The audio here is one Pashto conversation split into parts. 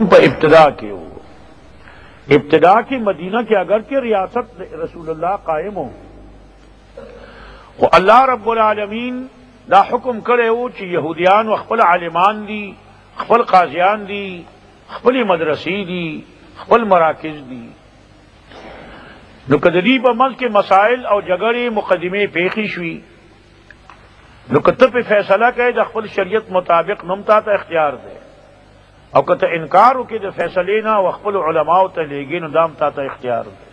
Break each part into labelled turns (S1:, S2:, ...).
S1: ابتدا کے ہو ابتدا کی مدینہ کے اگرچہ ریاست رسول اللہ قائم ہو وہ اللہ رب العالمین دا حکم کرے ہو چی یہودیان و خپل عالمان دی خپل قاضیان دی خپل مدرسی دی خپل مراکز دی نو کدی په منځ کې مسائل او جګړې مقدمه پیښې شوي نو کته په فیصله کوي د خپل شریعت مطابق نمتا ته اختیار دی او کته انکار وکړي د فیصلې نه او خپل علماو ته لېږي نو دام تا ته اختیار دی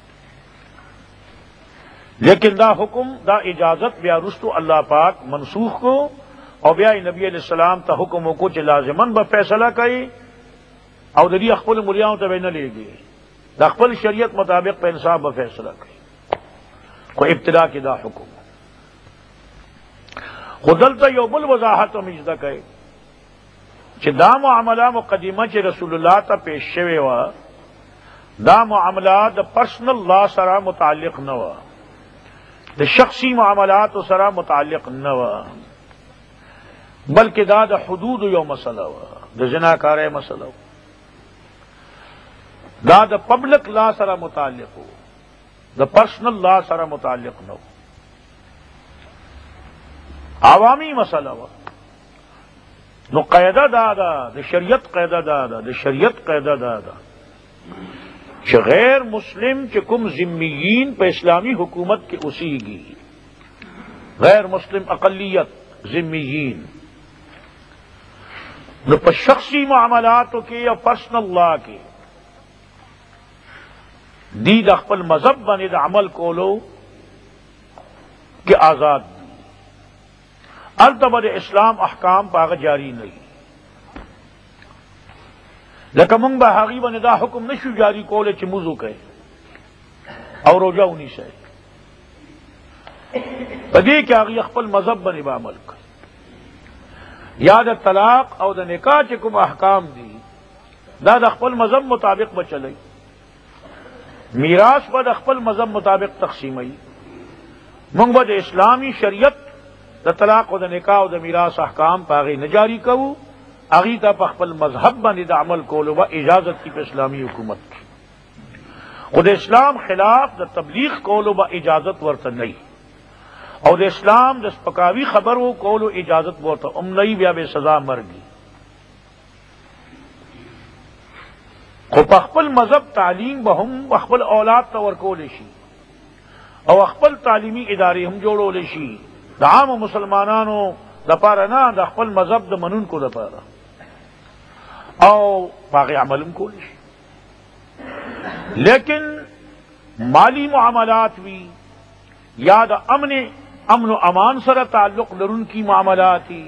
S1: لیکن دا حکم دا اجازت بیا رستو اللہ پاک منسوخ کو اور بیا نبی علیہ السلام تا حکم کو چې لازمن به فیصلہ کوي او د دې خپل مليانو ته نه لېږي دا خپل شریعت مطابق په انصاف به فیصلہ کوي خو ابتدا کې دا حکم خودلته یو بل وضاحت هم اجازه کوي چې دا معامله مقدمه چې رسول الله ته پیش شوی و دا معامله د پرسنل لا سره متعلق نه و د شخصی معاملات سره متعلق نه و بلکې دا د حدود یو مسله و د زناکارۍ مسله و دا د پبلک لا سره متعلق و د پرسنل لا سره متعلق نه و عوامی مسله و نو قاعده دا ده د شریعت قاعده دا ده د شریعت قاعده دا ده کہ غیر مسلم کہ کم ذمیین پہ اسلامی حکومت کے اسی گی غیر مسلم اقلیت ذمیین نو پہ شخصی معاملات کے یا پرسنل لا کے دید اخپل مذہب بنے دا عمل کو لو کہ آزاد دی التبد اسلام احکام پاگ جاری نہیں لکه مونږ به هغې باندې دا حکم نشو جاری کولی چې موضوع کوي او روژه ونیسئ په دې کې هغې خپل مذهب باندې به عمل کوي یا د طلاق او د نکاح چې کوم احکام دي دا د خپل مذهب مطابق به چلی میراث به د خپل مذهب مطابق تقسیموي مونږ به د اسلامي شریعت د طلاق او د نکاح او د میراث احکام په هغې نه جاری کوو اغی تا پخپل مذہب بنی دا عمل کولو با اجازت کی پہ اسلامی حکومت کی خود اسلام خلاف دا تبلیغ کولو با اجازت ورطا نہیں اور اسلام دا سپکاوی خبر وہ کولو اجازت ورطا نہیں بیا بے سزا مرگی خو پخپل مذہب تعلیم بہم پخپل اولاد تا ورکولشی او اخپل تعلیمی ادارے ہم جوڑو لشی دا عام مسلمانانو دا پارا نا دا خپل مذہب دا منون کو دا پارا او باقی عملم کو لشی لیکن مالی معاملات بھی یا دا امن و امان سر تعلق لرن کی معاملاتی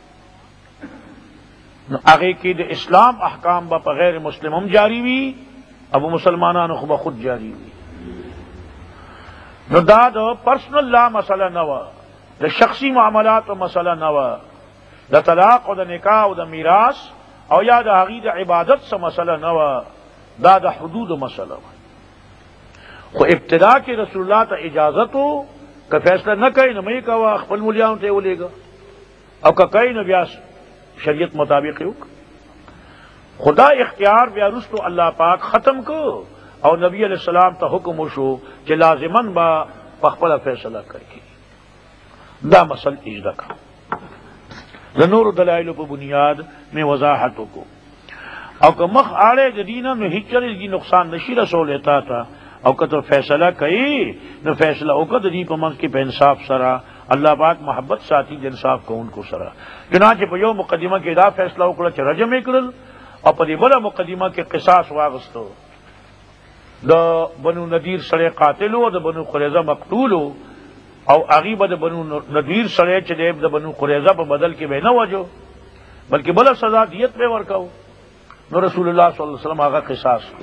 S1: آگے کی دا اسلام احکام با غیر مسلم ہم جاری ہوئی ابو مسلمانان خود خود جاری ہوئی نو دا پرسنل لا مسئلہ نوا دا شخصی معاملات و مسئلہ نوا دا طلاق و دا نکاح و دا میراث او یا دا حقید عبادت سے مسئلہ نوا دا حدود و مسئلہ خو ابتدا کے رسول اللہ تا اجازت ہو کہ فیصلہ نہ کہیں نہ میں کہا خپل ملیاؤں تے وہ لے گا او کہ کہیں نہ بیا شریعت مطابق ہو خدا اختیار بیا رستو اللہ پاک ختم کو اور نبی علیہ السلام تا حکم شو کہ لازمن با پخپل فیصلہ کر کے دا مسل اجدا کا نور دلائل پر بنیاد میں وضاحتوں کو او کہ مخ آڑے جدینا میں ہچر کی نقصان نشی رسو لیتا تھا او کہ تو فیصلہ کئی نو فیصلہ او کہ دی پمن کی پہ انصاف سرا اللہ پاک محبت ساتھی انصاف کو ان کو سرا چنانچہ پہ یو مقدمہ کے دا فیصلہ اکڑا چ رجم اکرل اور پہ بڑا مقدمہ کے قصاص واغستو دا بنو نذیر سڑے قاتل ہو دا بنو قریظہ مقتول ہو او اغیب دا بنو نذیر سڑے چدیب دا بنو قریظہ پہ بدل کے بے نہ وجو بلکہ بلا سزا دیت پہ ورکاو نو رسول اللہ صلی اللہ علیہ وسلم آگا قصاص کو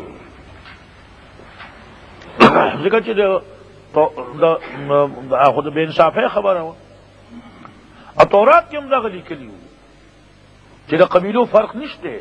S1: ذکر چی دا خود بے انصاف ہے خبر ہوا اور تورات کی امدہ غلی کلی ہوئی چی دا قبیلو فرق نشتے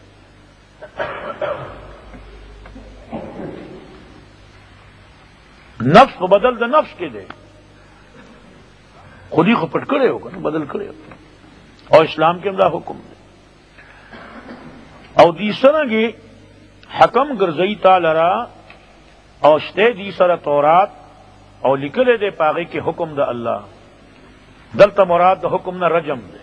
S1: نفس کو بدل دا نفس کے دے خود ہی کو پٹ کرے ہوگا نا بدل کرے ہوگا اور اسلام کے امدہ حکم دے او دی سرنگی حکم گرزئی تا لرا او شتے دی سر تورات او لکلے دے پاگے کے حکم دا اللہ دلتا مراد دا حکم نا رجم دے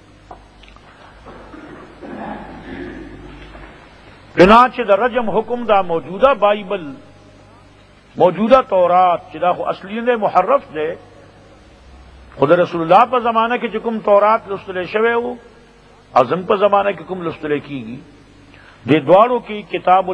S1: چنانچہ دا رجم حکم دا موجودہ بائبل موجودہ تورات چدا خو اصلی دے محرف دے خود رسول اللہ پر زمانہ کے چکم تورات لستلے شوے ہو ازم پر زمانہ کے کم لستلے کی گی دے دواروں کی کتاب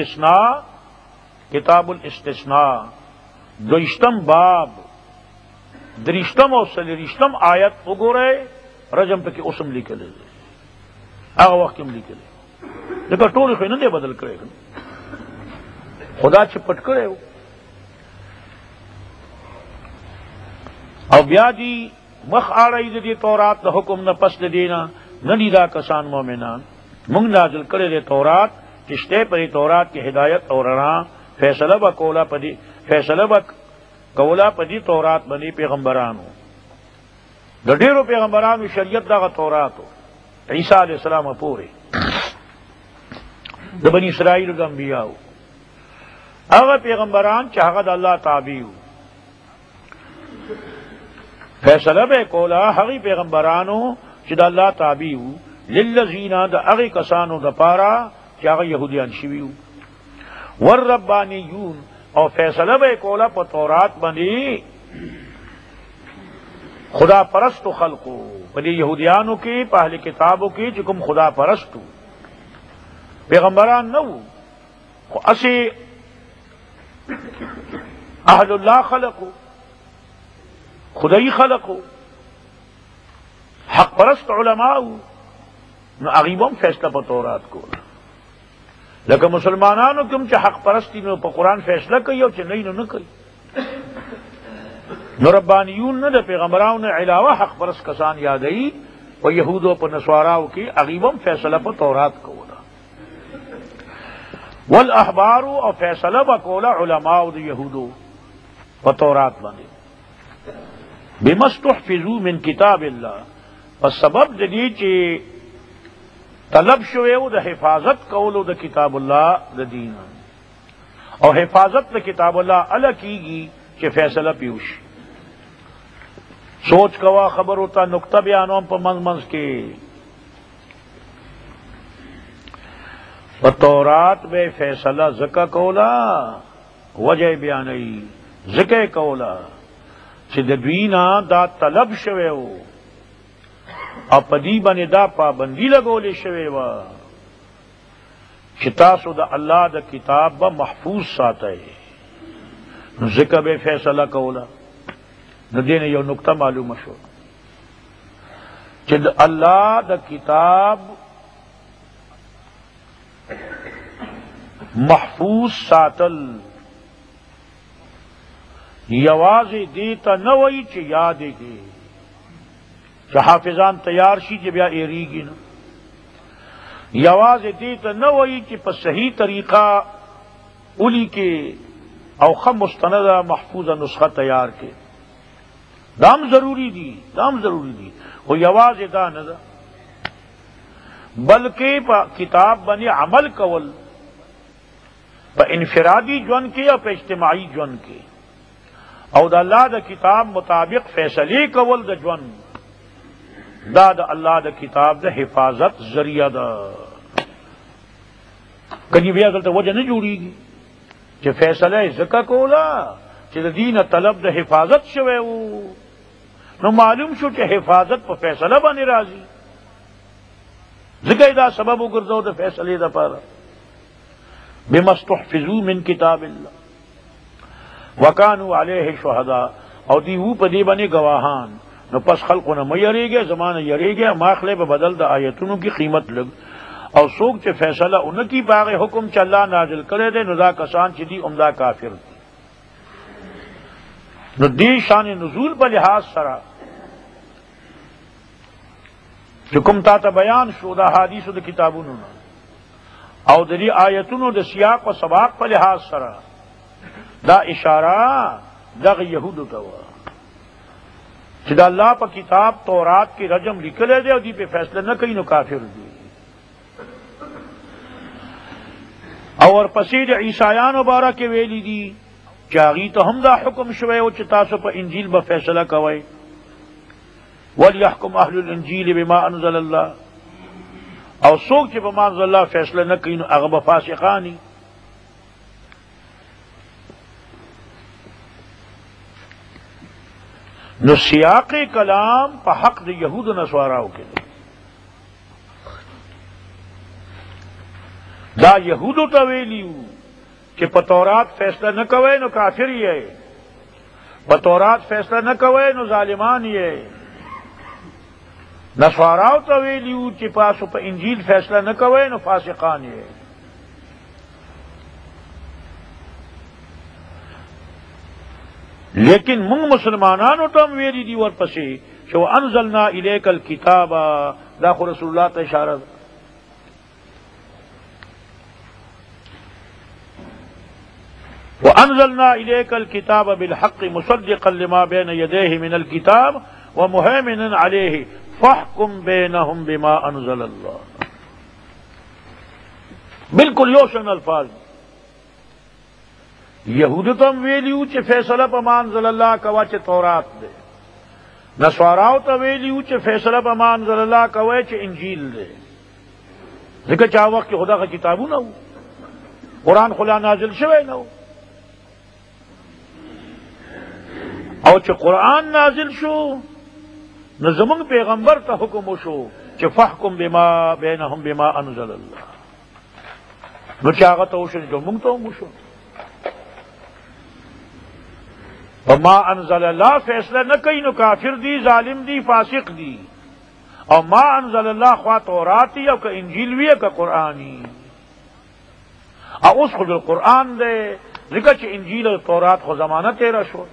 S1: الاستثناء دوشتم باب درشتم اور سلیرشتم آیت اگو رہے رجم پہ کہ اسم لکھے لے آگا وقت کم لکھے لے لیکن ٹول خواہ نہ دے بدل کرے گا خدا چپٹ کرے ہو او بیا دی مخ آڑائی دی تورات دا حکم نہ پس دینا نہ دیدا کسان مومنان منگ نازل کرے دے تورات چشتے پری تورات کی ہدایت اور راں فیصلہ با کولا پدی تورات بنی پیغمبرانو دا ڈیرو پیغمبرانو شریعت دا توراتو عیسیٰ علیہ السلام پورے دا بنی اسرائیل دا انبیاءو اگر پیغمبران چاہد اللہ تابعیو فیصلہ بے کولا حقی پیغمبرانو چدا اللہ تابعیو للذین دا اغی کسانو دا پارا چاہا یہودیان شویو والربانیون اور فیصلہ بے کولا پا تورات بنی خدا پرستو خلقو بنی یہودیانو کی پہل کتابوں کی چکم خدا پرستو پیغمبران نو اسی اہل اللہ خلقو خدای خلقو حق پرست علماء نو اغیبم فیصلہ پا تورات کو لیکن مسلمانانو کم چا حق پرستی نو پا قرآن فیصلہ کئی او چا نئی نو نکئی نو ربانیون نو دا پیغمبران نے علاوہ حق پرست کسان یادئی و یہودو پا نسواراو کی اغیبم فیصلہ پا تورات کو والاحبارو او فیصلہ با کولا علماء دا یہودو پا تورات بنے بمستحفظو من کتاب اللہ پس سبب دی چی طلب شویو دا حفاظت کولو دا کتاب اللہ دا دین اور حفاظت دا کتاب اللہ علا کی گی چی فیصلہ پیوش سوچ کوا خبر ہوتا نکتہ بیانوں پا منز کے تورات بے فیصلہ زکا کولا وجہ بیانی زکے کولا چدوینا دا طلب شوے ہو اپدی بن دا پابندی لگولے شوے وا چتاسو دا اللہ دا کتاب با محفوظ ساتا ہے زکا بے فیصلہ کولا نو دین یو نکتہ معلوم شو چد اللہ دا کتاب محفوظ ساتل یواز دیتا نوئی چی یادے گی چی حافظان تیار شی چی بیا ایریگی نا یواز دیتا نوئی چی پا صحیح طریقہ اولی کے اوخم مستندہ محفوظ نسخہ تیار کے دام ضروری دی وہ یواز دا ندا بلکہ پا کتاب بنی عمل کول پا انفرادی جون کے یا پا اجتماعی جون کے او دا اللہ دا کتاب مطابق فیصلے کول دا جون دا اللہ دا کتاب دا حفاظت ذریعہ دا کنی بیا دلتا وجہ نہیں جوڑی گی چھ فیصلہ زکا کولا چھ دا دین طلب دا حفاظت شوے ہو نو معلوم شو کہ حفاظت پا فیصلہ بانی رازی ذکر دا سبب گردو دا فیصلے دا پارا بمستحفظو من کتاب اللہ وکانو علیہ شہداء او دیو پا دی بنی گواہان نو پس خلقو نمو یری گیا زمان یری گیا ماخلے پا بدل دا آیتونو کی قیمت لگ او سوک چے فیصلہ انکی باغ حکم چا اللہ نازل کرے دے نو دا کسان چی دی امدہ کافر دی نو دی شان نزول پا لحاظ سرا چکم تا تا بیان شو دا حدیث دا کتابونو نا او دی آیتونو دا سیاق و سباق پا لحاظ سرا دا اشارہ دا یہودو کوا چی دا اللہ پا کتاب تورات کی رجم لکلے دے او دی پہ فیصلہ نہ کئی نو کافر دی اور پسید عیسایان بارہ کے ویلی دی چاغی تو ہم دا حکم شوئے و چتاسو پا انجیل با فیصلہ کوئے وَلْيَحْكُمْ أَهْلُ الْإِنْجِيلِ بِمَا أَنزَلَ اللَّهِ او سوک چی بما انزل اللہ فیصلہ نکین اغب فاسقانی. نو سیاق کلام پا حق دی یہود و نصاراو کے دی دا یہودو تویلیو کہ پتورات فیصلہ نہ کوئے نو کافر ہی ہے، پتورات فیصلہ نہ کوئے نو ظالمان ہی ہے. نصاراو تویلیو کہ پاسو پا انجیل فیصلہ نہ کوئے نو فاسقان ہی ہے. لیکن منگ مسلمانانو تم ویلی دی ور پسی کہ وَأَنزَلْنَا إِلَيْكَ الْكِتَابَ داخل رسول اللہ تا اشارہ وَأَنزَلْنَا إِلَيْكَ الْكِتَابَ بِالْحَقِّ مُصَدِّقًا لِمَا بَيْنَ يَدَيْهِ مِنَ الْكِتَابِ وَمُهَيْمِنًا عَلَيْهِ فَاحْكُمْ بَيْنَهُمْ بِمَا أَنزَلَ اللَّهُ. بالکل یوشن الفاظ یہود تم ویلیو چے فیصلہ پا ما انزل اللہ کوا چے تورات دے، نصاراو تا ویلیو چے فیصلہ پا ما انزل اللہ کوا چے انجیل دے. ذکر چاہ وقت کہ خدا کا کتابو نہ ہو، قرآن خلا نازل شوئے نہ ہو، او چه قرآن نازل شو نو زمونږ پیغمبر ته حکم وشو چې فحکم بما بینهم بما انزل الله، نو چې هغه ته وشو نو موږ ته هم وشو. وما انزل الله فیصله نه کوي نو کافر دی، ظالم دی، فاسق دی. او ما انزل الله خوا تورات او که انجیل وی که قرآنی او اوس خود القرآن دے ذکر چې انجیل او تورات خو زمانہ تیرا شو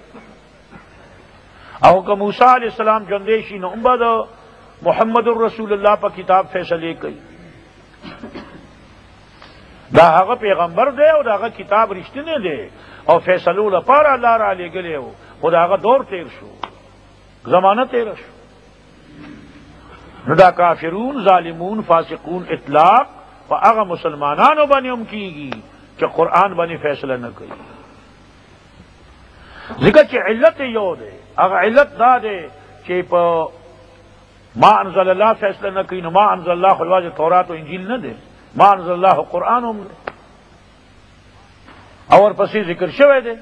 S1: او کہ موسیٰ علیہ السلام جندیشی نو امبا دا محمد الرسول اللہ پا کتاب فیصلے کئی دا هغه پیغمبر دے او دا هغه کتاب رشتنے دے او فیصلو لپار اللہ را لے گلے ہو، خدا هغه دور تیر شو، زمانہ تیر شو. نو دا کافرون ظالمون فاسقون اطلاق پا هغه مسلمانانو بانی ام کی گی کہ قرآن بانی فیصلہ نہ کئی. ذکر چی علت یو دے، اگر علت دا دے چی پا ما انزل اللہ فیصلہ نہ کئی نو ما انزل اللہ خلواز تورات و انجیل نہ دے، ما انزل اللہ قرآن ہم دے اور پسی ذکر شوے دے.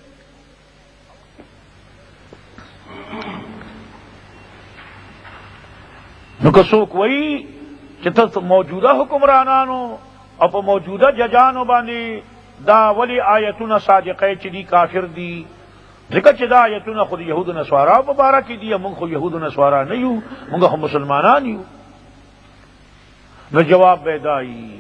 S1: نو کسوک وئی چی موجودہ حکمرانانو اور پا موجودہ ججانو باندی دا ولی آیتون صادقے چی دی کافر دی. ذکر چی دا آیتون خود یہود و نصارا ببارہ کی دی، منگ خود یہود و نصارا نہیں ہو، منگا خود مسلمانان ہی ہو. نو جواب بیدائی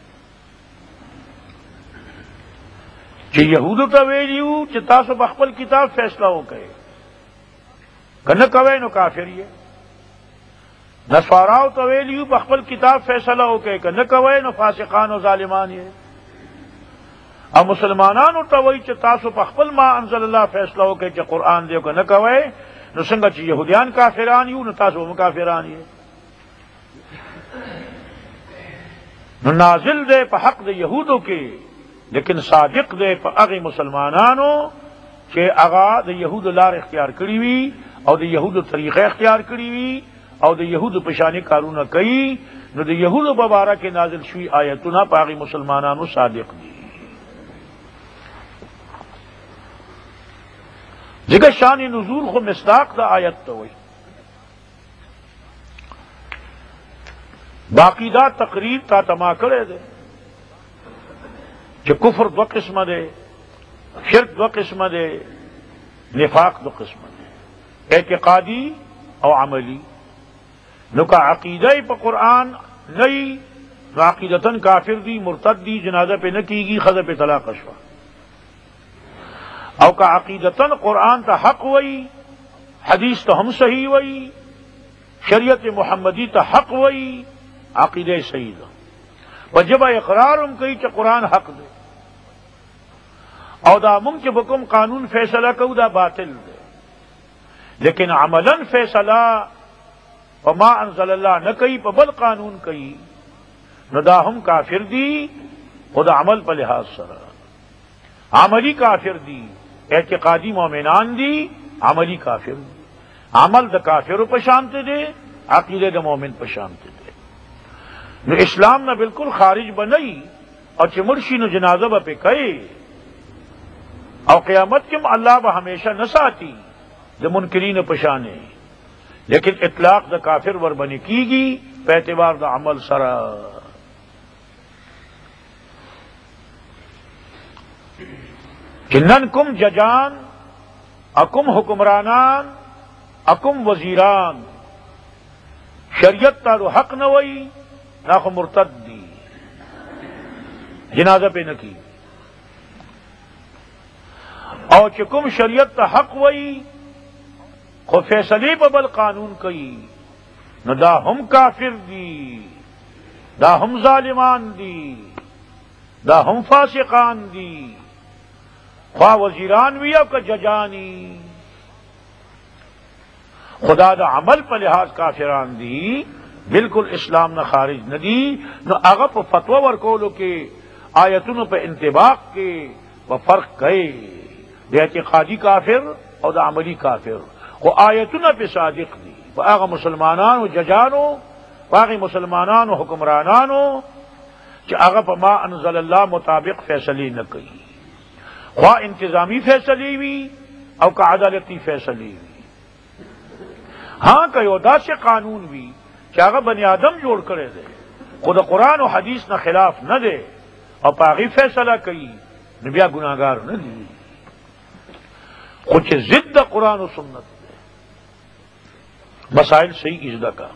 S1: چی یہودو تا ویلیو چی تاسو بخبل کتاب فیصلہ ہو کہے کہ نہ کوئے نو کافر یہ، نصاراو تا ویلیو بخبل کتاب فیصلہ ہو کہے کہ نہ کوئے نو فاسقان و ظالمان یہ. اب مسلمانانو تا وی چی تاسو بخبل ما انزل اللہ فیصلہ ہو کہے چی قرآن دیو کہ نہ کوئے نو سنگا چی یہودیان کافران یو نو تاسو مکافران یہ. نو نازل دے پا حق دے یہودو کے لیکن صادق دے پا اغی مسلمانانو کہ اغا دے یہود لار اختیار کری وی او دے یہود طریقہ اختیار کری وی او دے یہود پشانی کارونا کئی نو دے یہود ببارہ کے نازل شوی آیتنا پا اغی مسلمانانو صادق دی. ذکر شان نزول خو مصداق دا آیت تو وی باقی دا تقریر تا تما کرے دے کہ کفر دو قسم دے، شرک دو قسم دے، نفاق دو قسم دے، اعتقادی او عملی. نو کا عقیدہ پا قرآن نئی نو عقیدتاً کافر دی، مرتد دی، جنازہ پہ نہ کی گی، خضر پہ طلاق شوا. او کا عقیدتاً قرآن تا حق وئی، حدیث تا ہم صحیح وئی، شریعت محمدی تا حق وئی، عقیدہ صحیح دا وجب اقرارم کئی کہ قرآن حق دے او دا منگ چی بکم قانون فیصلہ کو دا باطل دے. لیکن عملاً فیصلہ وما انزل اللہ نہ کئی پا بل قانون کئی نو دا ہم کافر دی خدا عمل پر لحاظ سرا عملی کافر دی، اعتقادی مومنان دی، عملی کافر دی. عمل دا کافر پشانتے دے، عقیدے دا مومن پشانتے دے. نو اسلام نہ بالکل خارج بنئی اور چمرشی نو جنازہ با پہ کئے اور قیامت کم اللہ با ہمیشہ نہ ساتی دا منکرین پشانے، لیکن اطلاق دا کافر ور بنی کی گی پہ اعتبار دا عمل سرا. کنن کم ججان اکم حکمرانان اکم وزیران، شریعت تارو حق نہ وئی نہ خو مرتد دی، جنازہ پہ نہ کی. اور چکم شریعت تا حق وئی خو فیصلے پہ بل قانون کئی نہ دا ہم کافر دی، دا ہم ظالمان دی، دا ہم فاسقان دی، خواہ وزیران بھی او کا ججانی. خدا دا عمل پر لحاظ کافران دی، بالکل اسلام نہ خارج نہ دی. نو اغپ فتوہ ورکولو کے آیتونو پہ انتباق کے وہ فرق گئے دا اعتقادی کافر اور دا عملی کافر. وہ آیتونو پہ صادق دی، وہ آغا مسلمانانو ججانو، واغی مسلمانانو حکمرانانو کہ اغپ ما انزل اللہ مطابق فیصلی نہ کئی، خواہ انتظامی فیصلی ہوئی او کا عدالتی فیصلی ہوئی. ہاں کہ دا سے قانون بھی کہ اگر بنی آدم جوڑ کرے دے، خود قرآن و حدیث نہ خلاف نہ دے اور پاغی فیصلہ کئی نبیا گناہگار نہ دی، کچھ ضد قرآن و سنت دے مسائل صحیح ازدہ کا.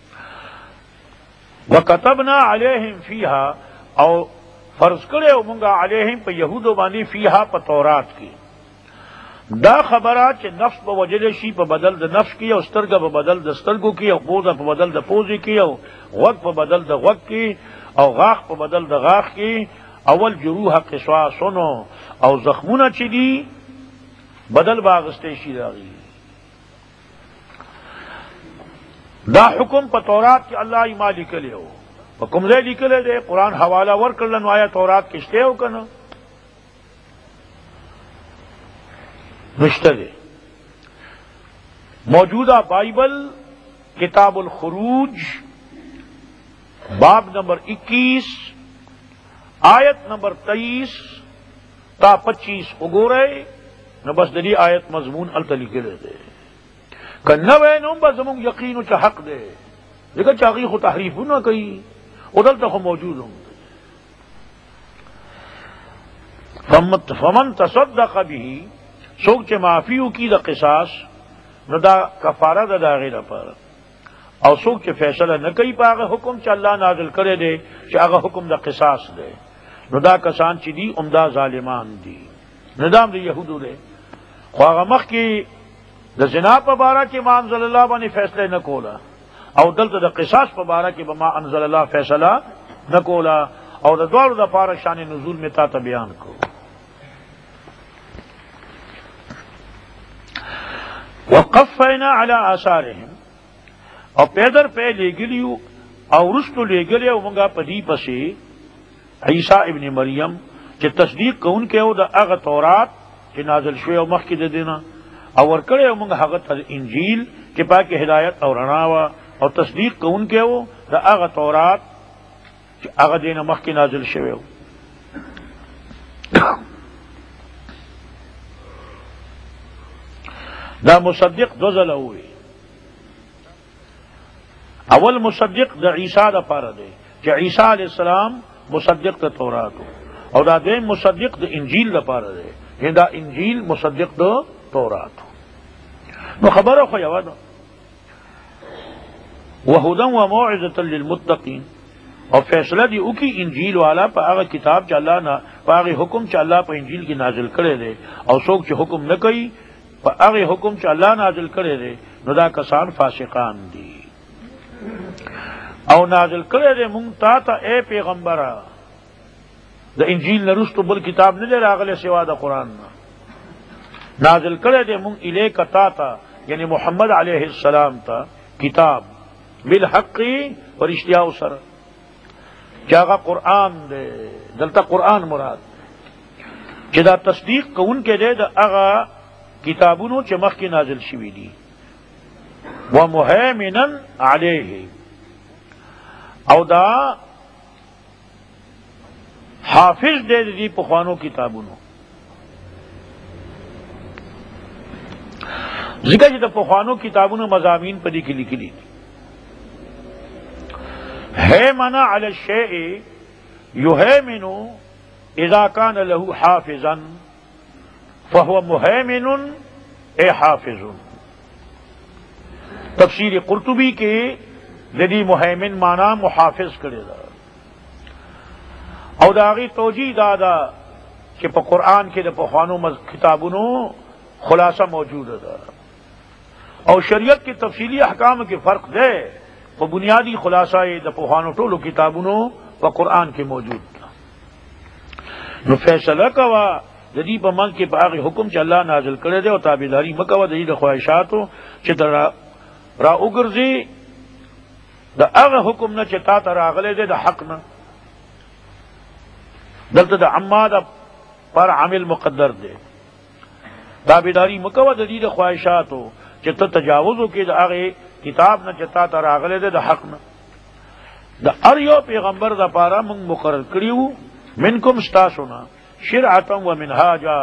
S1: وَكَتَبْنَا عَلَيْهِمْ فِيهَا اور فرض کرے منگا علیہم پہ یہود و بانی فیہا پہ تورات کی دا خبرات چھ نفس پہ وجل شی پہ بدل دا نفس کی، اور سترگا پہ بدل دا سترگو کی، اور پوزا پہ بدل دا پوزی کی، اور غوگ پہ بدل دا غوگ کی، اور غاق پہ بدل دا غاق کی. اول جروح قصاصنو اور زخمونا چی دی بدل باغستے شی داغی. دا حکم پہ تورات کی اللہ ایما لکلے ہو، کمزے لکلے دے قرآن حوالہ ور کر لنو آیا تورات کشتے ہو کنا نشتہ دے. موجودہ بائبل کتاب الخروج باب نمبر 21 آیت نمبر 23 تا 25 اگورے نہ بس دلی آیت مضمون التلی کرے دے کنوے نم بزمون یقین چا حق دے لیکن چاقی خود تحریف نہ کئی ادل تک موجود ہوں. فمن تصدق به سوک چے معافیو کی دا قصاص نو دا کفارہ دا داغیر پر، اور سوک چے فیصلہ نہ کئی پا آغا حکم چا اللہ نازل کرے دے چا آغا حکم دا قصاص دے نو دا کسان چی دی عمدہ ظالمان دی. ندام دا یہودو دے خواہ مخ کی دا زنا پا بارا کی ما انزل اللہ بانی فیصلے نہ کولا، او دلتا دا قصاص پا بارا کی بما انزل اللہ فیصلہ نہ کولا، اور دا دوار دا پارا شان نزول میں تا بیان کو. وقفینا علی آثارہم اور پیدر پہ لے گلیو اور رشتو لے گلے منگا پدی پسے عیسیٰ ابن مریم کہ تصدیق کون کے ہو دا اغا تورات کہ نازل شوئے و مخ کی دے دینا اور کرے منگا حقت انجیل کہ پاک ہدایت اور رناوا، اور تصدیق کون کے ہو دا اغا تورات کہ اغا دینا مخ کی نازل شوئے ہو. دا مصدق دو ځله ہوئے، اول مصدق دا عیسیٰ دا پارا دے کہ عیسیٰ علیہ السلام مصدق دا تورات ہو، اور دا دیم مصدق دا انجیل دا پارا دے کہ دا انجیل مصدق دا تورات ہو. نو خبر ہو خیوہ دا وَهُدًى وَمَوْعِظَةً لِّلْمُتَّقِينَ اور فیصلہ دی اکی انجیل والا پا آغا کتاب چا اللہ نا پا آغی حکم چا اللہ پا انجیل کی نازل کرے دے، اور سوک چا حکم نہ کئی پا آغی حکم چا اللہ نازل کرے دے نو دا کسان فاسقان دی. او نازل کرے دے منگتا تا اے پیغمبرہ دا انجیل نرستو بل کتاب نہ دے راغلے سوا دا قرآن نا نازل کرے دے منگ الیک تا تا یعنی محمد علیہ السلام تا کتاب بالحقی اور اشتیاء سر چاغا قرآن دے دلتا قرآن مراد چې دا تصدیق کون کې دے دا اغا کتابونو چې مخکې نازل شوي دي ومهیمنا علیه او دا حافظ دے دی پخوانو کتابونو ذکر چې د پخوانو کتابونو مضامین په دې کې لیکلي دي هیمن علی الشیء یهیمن اذا كان له حافظا فهو مهیمن اے حافظ تفسیر قرطبی کے ذی مهیمن معنی محافظ کرے دا او داغی توجیہ دادا کہ پا قرآن کے دا پخوانو کتابونو خلاصہ موجود دا اور شریعت کی تفصیلی احکام کے فرق دے وہ بنیادی خلاصہ دا پخوانو ٹولو کتابونو پا قرآن کے موجود دا نو فیصلہ کوا جدی پا من کے پا آغی حکم چا اللہ نازل کرے دے اور تابداری مکوا دا خواہشاتو چا را اگرزی دا اغی حکم نا چا تا راغلے دے دا حق نا دلتا دا عما دا پر عامل مقدر دے تابداری مکوا دا خواہشاتو چا تا تجاوزو کی دا اغی کتاب نا چا تا راغلے دے دا حق نا دا اریو پیغمبر دا پارا منگ مقرر کریو منکم ستاسونا شرعتا و منہاجا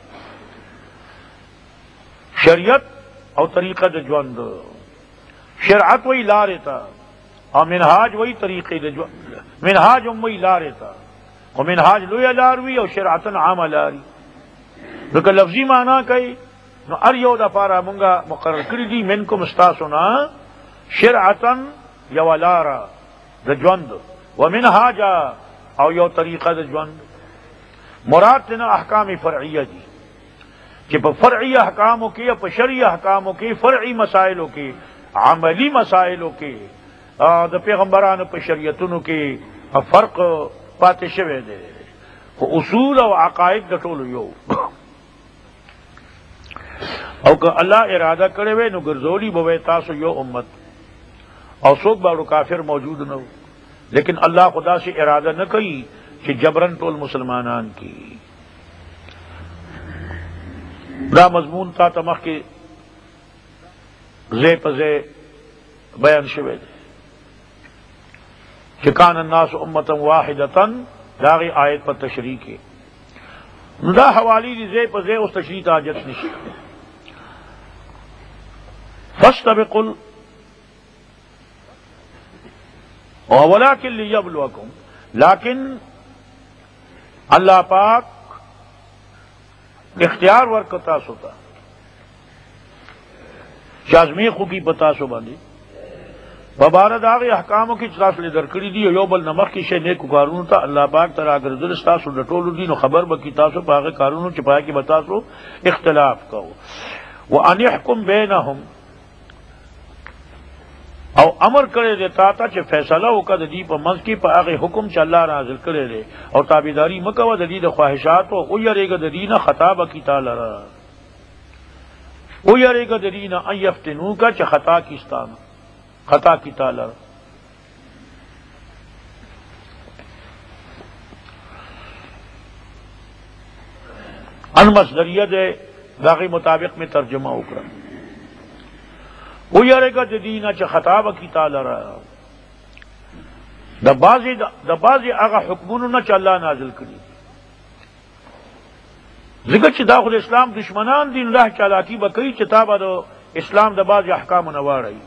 S1: شریعت او طریقہ دا جوند شرعت وی لارتا اور منہاج وی طریقے دا جوند منہاج وی لارتا اور منہاج لویا لاروی اور شرعتا عام لاری لیکن لفظی معنی کئی نو اریو دا پارا منگا مقرر کری دی منکم ستاسونا شرعتا یو لارا دا جوند و منہاجا او یو طریقہ دا جوند مراد تینا احکام فرعیہ دی کہ پا فرعی احکاموں کے پا شرعی احکاموں کے فرعی مسائلوں کے عملی مسائلوں کے دا پیغمبران پا شریعتوں کے فرق پاتے شوے دے اصول و عقائد دا ٹولو یو او کہ اللہ ارادہ کرے وے نو گرزولی بوے تاسو یو امت او سوک بارو کافر موجود نو لیکن اللہ خدا سے ارادہ نہ کئی کہ جبرن ٹول مسلمانان کی دا مضمون تا تمخ کے زے پزے بیان شوے دے کہ کان الناس امتا واحدتا داغی آیت پر تشریح کے دا حوالی دی زے پزے اس تشریح تاجت نشی فاستبقوا ولكن ليبلوكم لیکن اللہ پاک اختیار ورک تاسو تا شازمی خو کی بتاسو باندې ببارد آغی احکاموں کی تاسو لے درکڑی دی یو بل نمخ کی شے نیکو کارونو تا اللہ پاک ترا گردل تاسو ڈٹولو دی نو خبر بکی تاسو پاگے کارونو چپایا کی بتاسو اختلاف کہو وان یحکم بینہم او امر کرے دے تا چ فیصلہ او کا دی په منځ کې په هغه حکم چې الله نازل کړي دے او تابعداری مکو د دې د خواهشات او یریګه د دینه خطاب کی تعالی را او یریګه د دینه ان یفتنو کا چې خطا کیستان خطا کی تعالی ان مصدریہ دے داغی مطابق میں ترجمہ وکړه او یریگا دینا چا خطاب کی تعالی را دا بازی آغا حکمونو نا چا اللہ نازل کری ذکر چا داخل اسلام دشمنان دین راہ چالاکی بکئی چا تابا دا اسلام دا بازی احکام نواری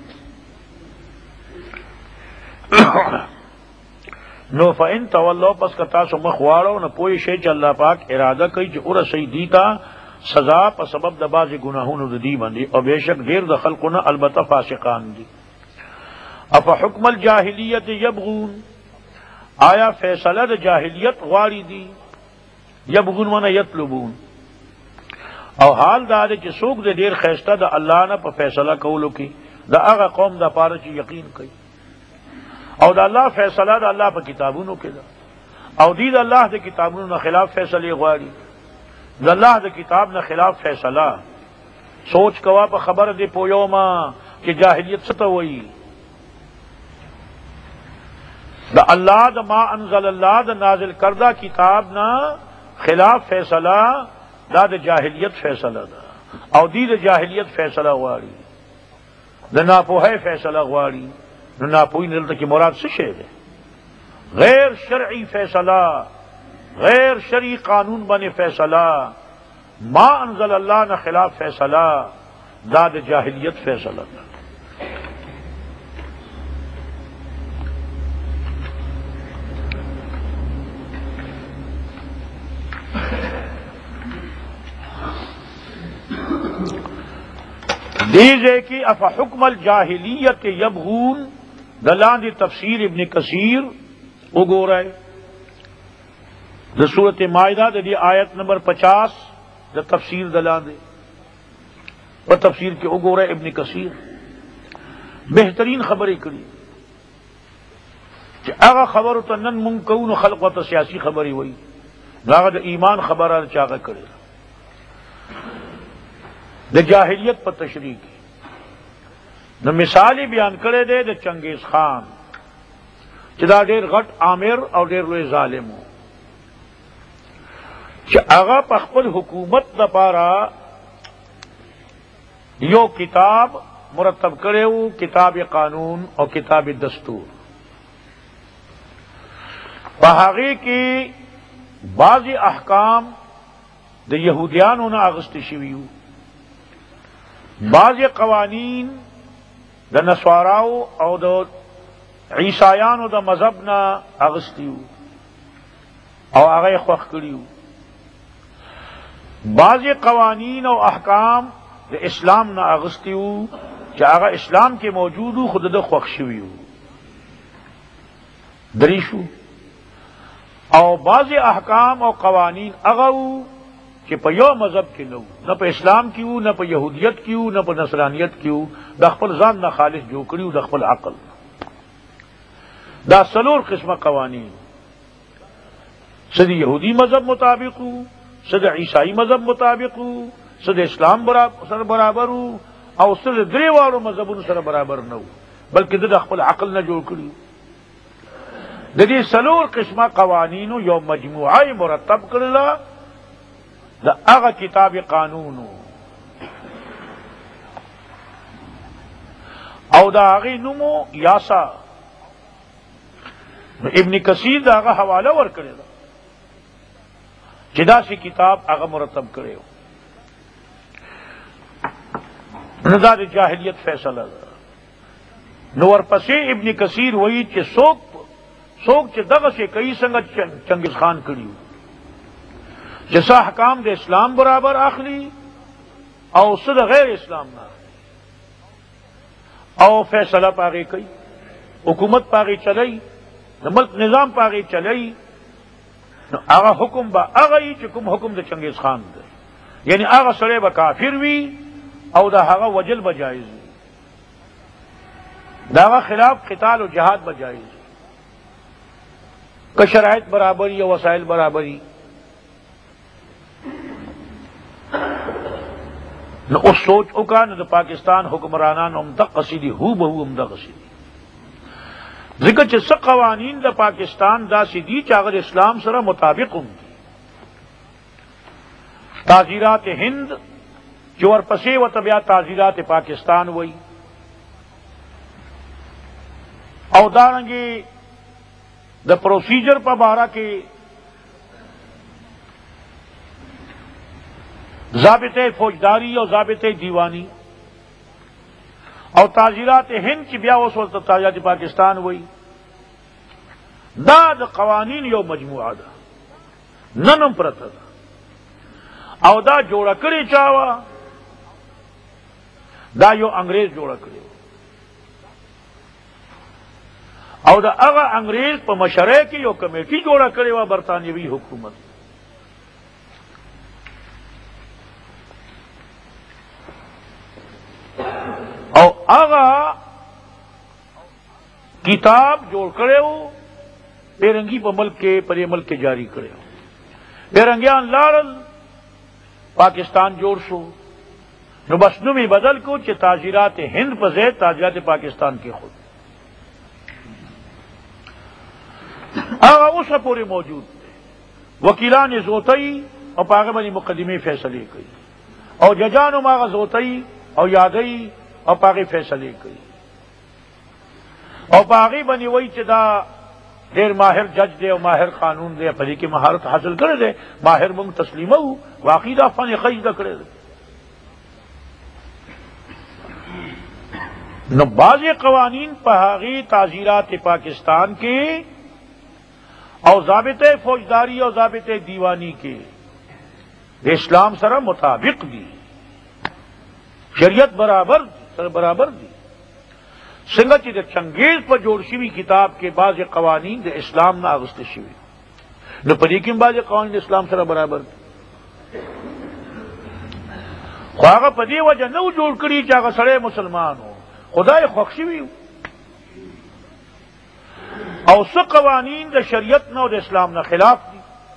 S1: نو فإن تولو پس کتا سو مخوارو نا پوئی شے چا اللہ پاک ارادہ کئی چا ارسی دیتا سزا پا سبب د بعض گناہونو د دی باندې او بیشک ډیر د خلقونه البته فاسقان دي اف حکم الجاهلیت یبغون آیا فیصلہ د جاہلیت غواړي دي یبغون من یطلبون او حال دا چې څوک د ډیر خیسته د الله نه په فیصله کولو کې د هغه قوم د پاره چې یقین کوي او د الله فیصله د الله په کتابونو کې ده او دی د الله د کتابونو نه خلاف فیصله غواړي اللہ دا کتاب نہ خلاف فیصلہ سوچ کوا پا خبر دے پویو ما کہ جاہلیت ستا ہوئی دا اللہ دا ما انزل اللہ دا نازل کردہ کتاب نا خلاف فیصلہ دا دا جاہلیت فیصلہ دا او دی دا جاہلیت فیصلہ غواړي دا ناپوہی فیصلہ غواړي نو ناپوہی نلتا کی مراد سے شے دے غیر شرعی فیصلہ غیر شرعی قانون بنے فیصلہ ما انزل اللہ نہ خلاف فیصلہ دا دا جاہلیت فیصلہ دا دیجے کہ اف حکم الجاہلیت یبغون دلان دی تفسیر ابن کثیر اگو رہے دا سورت مائدہ دی آیت نمبر 50 دا تفسیر دلان دے اور تفسیر کے اگو رہے ابن کثیر بہترین خبریں کری کہ اگا خبر تو نن منکون خلق و سیاسی خبری ہوئی ناغا دا ایمان خبر چاگا کرے دا جاہلیت پر تشریح کی نہ مثالی بیان کرے دے دا چنگیز خان چدا ډیر غټ عامر او ډیر لوی ظالم ہو چې هغه په خپل حکومت لپاره یو کتاب مرتب کړو کتاب قانون او کتاب دستور په هغه کې بعضی احکام د یهودیانو نه اغوستي شوي وو بعضی قوانین د نصاراو او د عیسایانو د مذهب نه اغوستي وو او هغه خوښ کړي وو بعضی قوانین او احکام د اسلام نه اغوستي وو چې هغه اسلام کې موجود وو خود د خوښ شوي وو دریشو او بعضی احکام او قوانین هغه وو چې په یو مذهب کې نه وو نه په اسلام کې وو نه په یهودیت کې وو نه په نصرانیت کې وو د خپل ځان نه خالص جوړ کړي وو د خپل عقل دا څلور قسمه قوانین څه د یهودي مذهب مطابق وو څه د عیسائی مذهب مطابق وو څه د اسلام سره برابر وو او څه د درې واړو مذهبونو سره برابر نه وو بلکې د خپل عقل نه جوړ کړي د دې څلور قسمه قوانینو یو مجموعه مرتب کړل دا هغه کتاب قانونو او دا هغه نومو یاسا ابن کثیر دا هغه حواله ورکړی دا چې دا شي کتاب هغه مرتب کړی نو دا د جاهلیت فیصله ده نو ورپسې ابن کثیر وایي چې څوک چې دغه شي کوي څنګه چنگیز خان کړي جیسا حکام د اسلام برابر اخلی او صد غیر اسلام نہ او فیصلہ پاگے کئی حکومت پاگے چلئی ملک نظام پاگے چلئی آغا حکم با آغای چکم حکم د چنگیز خان دے یعنی آغا سڑے با کافر وی او دا آغا وجل بجائز وی دا آغا خلاف قتال و جہاد بجائز کہ شرائط برابری و وسائل برابری نہ اس سوچ اکا نہ پاکستان حکمرانان امدق قصیدی ہو بہو امدق قصیدی ذکر چس قوانین دا پاکستان دا سیدی چاگر اسلام سرا مطابق ہوں تعزیرات ہند جو ورپسے و طبیع تعزیرات پاکستان وئی او دارنگے دا پروسیجر پا بارہ کے ضابط فوجداری اور ضابط دیوانی اور تعزیرات ہند کی بیا وصول تعزیرات پاکستان ہوئی دا قوانین یو مجموعہ دا ننم پرتا دا او دا جوڑا کری چاوا دا یو انگریز جوڑا کری او دا اغا انگریز پا مشرے کی یو کمیٹی جوڑا کری وا برطانوی حکومت او آغا کتاب جوڑ کرے ہو پیرنگی پا ملک کے پرے ملک کے جاری کرے ہو پیرنگیان لارل پاکستان جوڑ شو نو بس نمی بدل کو چھ تعزیرات ہند پا زید تعزیرات پاکستان کے خود آغا اسے پورے موجود تھے وکیلان زوتئی اور پاغ بنی مقدمے فیصلے کئی اور ججان ماغ زوتئی اور یادئی اور پاغی فیصلے کئی اور پاغی بنی وہی چدا دیر ماہر جج دے اور ماہر قانون دے پری کی مہارت حاصل کرے دے ماہر منگ تسلیمہ ہو واقعی دا فن خیز دا کرے دے نو بعض قوانین پہاغی تعزیرات پاکستان کے اور ضابط فوجداری اور ضابط دیوانی کے اسلام سر مطابق دی شریعت برابر سر برابر دی سنگت دے چنگیز پر جوڑ شوی کتاب کے بعض قوانین دے اسلام نہ اغسط شوی نو پریکم بعض قوانین اسلام سر برابر دی خواہ پدی وجہ نو جوڑ کری چاہ سڑے مسلمان ہو خدا خوخ شوی ہو اور سو قوانین دا شریعت نہ دا اسلام نہ خلاف دی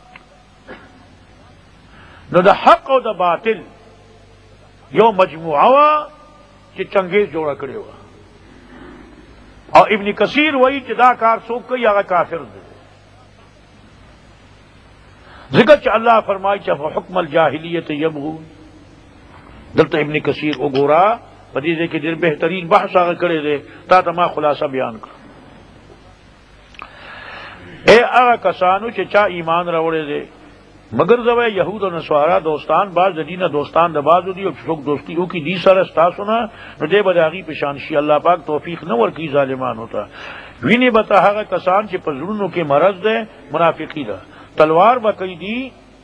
S1: نو دا حق اور دا باطل یو مجموعہ وا کہ چنگیز جوڑا کرے ہوا اور ابن کثیر وہی چدا کار سوک کئی آگا کافر دے ذکر چ اللہ فرمائی چا حکم الجاہلیت یبغون دلتا ابن کثیر او گورا پدیدے کے دل بہترین بحث آگا کرے دے تا تما خلاصہ بیان کر اے آگا کسانو چا ایمان روڑے دے مگر زوے یہود و نصارا دوستان بعض دینہ دوستان دبازو دی اور چوک دوستی او کی دی سر استا سنا نو دے بداغی پشانشی اللہ پاک توفیق نہ ورکی ظالمان ہوتا وینی بتا ہا کسان چ پزړونو کې مرض دے منافقی دا تلوار بکئی دی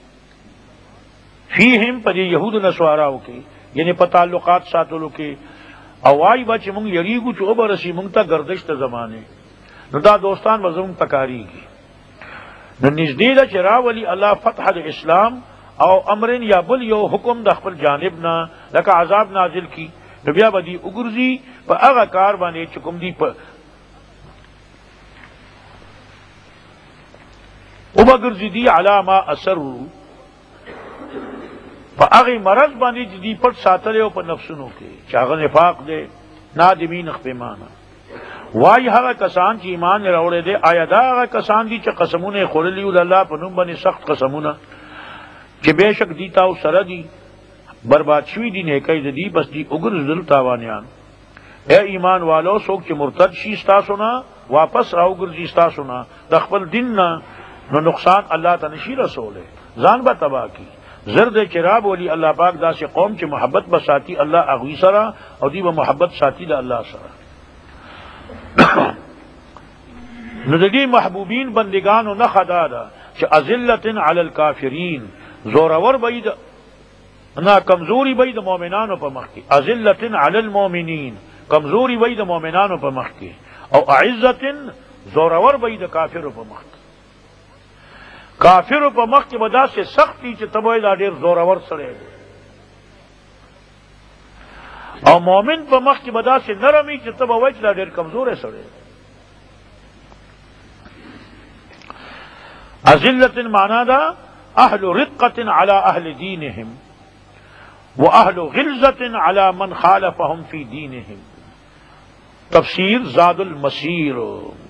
S1: فیہم پر یہود و نصاراو کے یعنی په تعلقات ساتلو کې اوائی بچ مونږ یریګو چې وبرسی مونږ ته گردش ته زمانه نو دا دوستان وزم تکاریږي نو نزدې دا چې راولي الله فتح د اسلام او امرن یا بل یو حکم د خپل جانب نه لکه عذاب نازل کی نو بیا بدی وګرځي په هغه کار باندې چې کوم دی په وګرځي دی علامه اثر په هغه مرض باندې چې دی پټ ساتل او په نفسونو کې چې هغه نفاق دی نادمین خپېمانه وائی هغه کسان چې ایمان راوړې دي آیا دا هغه کسان دي چې قسمونه خورلی ول الله په نوم باندې سخت قسمونه چې بهشک دیتا او سره دي برباد شوی دي نه کوي دي بس دي وګرځل تاوانیان اے ایمان والو څوک چې مرتد شي تاسو نه واپس راوګرځي تاسو نه د خپل دین نه نو نقصان الله ته نشي رسوله ځان به تباہ کی زرد چراب ولی اللہ پاک دا سے قوم چې محبت بساتی اللہ اغوی سرا او دی به محبت ساتی دا اللہ سرا نو دی محبوبین بندگانو نخدا دا چې اذلت علی الکافرین زورور بید نا کمزوری بید مومنانو پا مخی اذلت علی المومنین کمزوری بید مومنانو پا مخی او اعزت زورور بید کافرو پا مخی کافر په مخ کې ودا سے سختی چې تبوی دا ډیر زورور سره او مؤمن په مخ کې ودا سے نرمي چې تبوی دا ډیر کمزور سره اذلت معنا دا اهل رقه على اهل دينهم واهل غلظه على من خالفهم في دينهم تفسیر زاد المسیر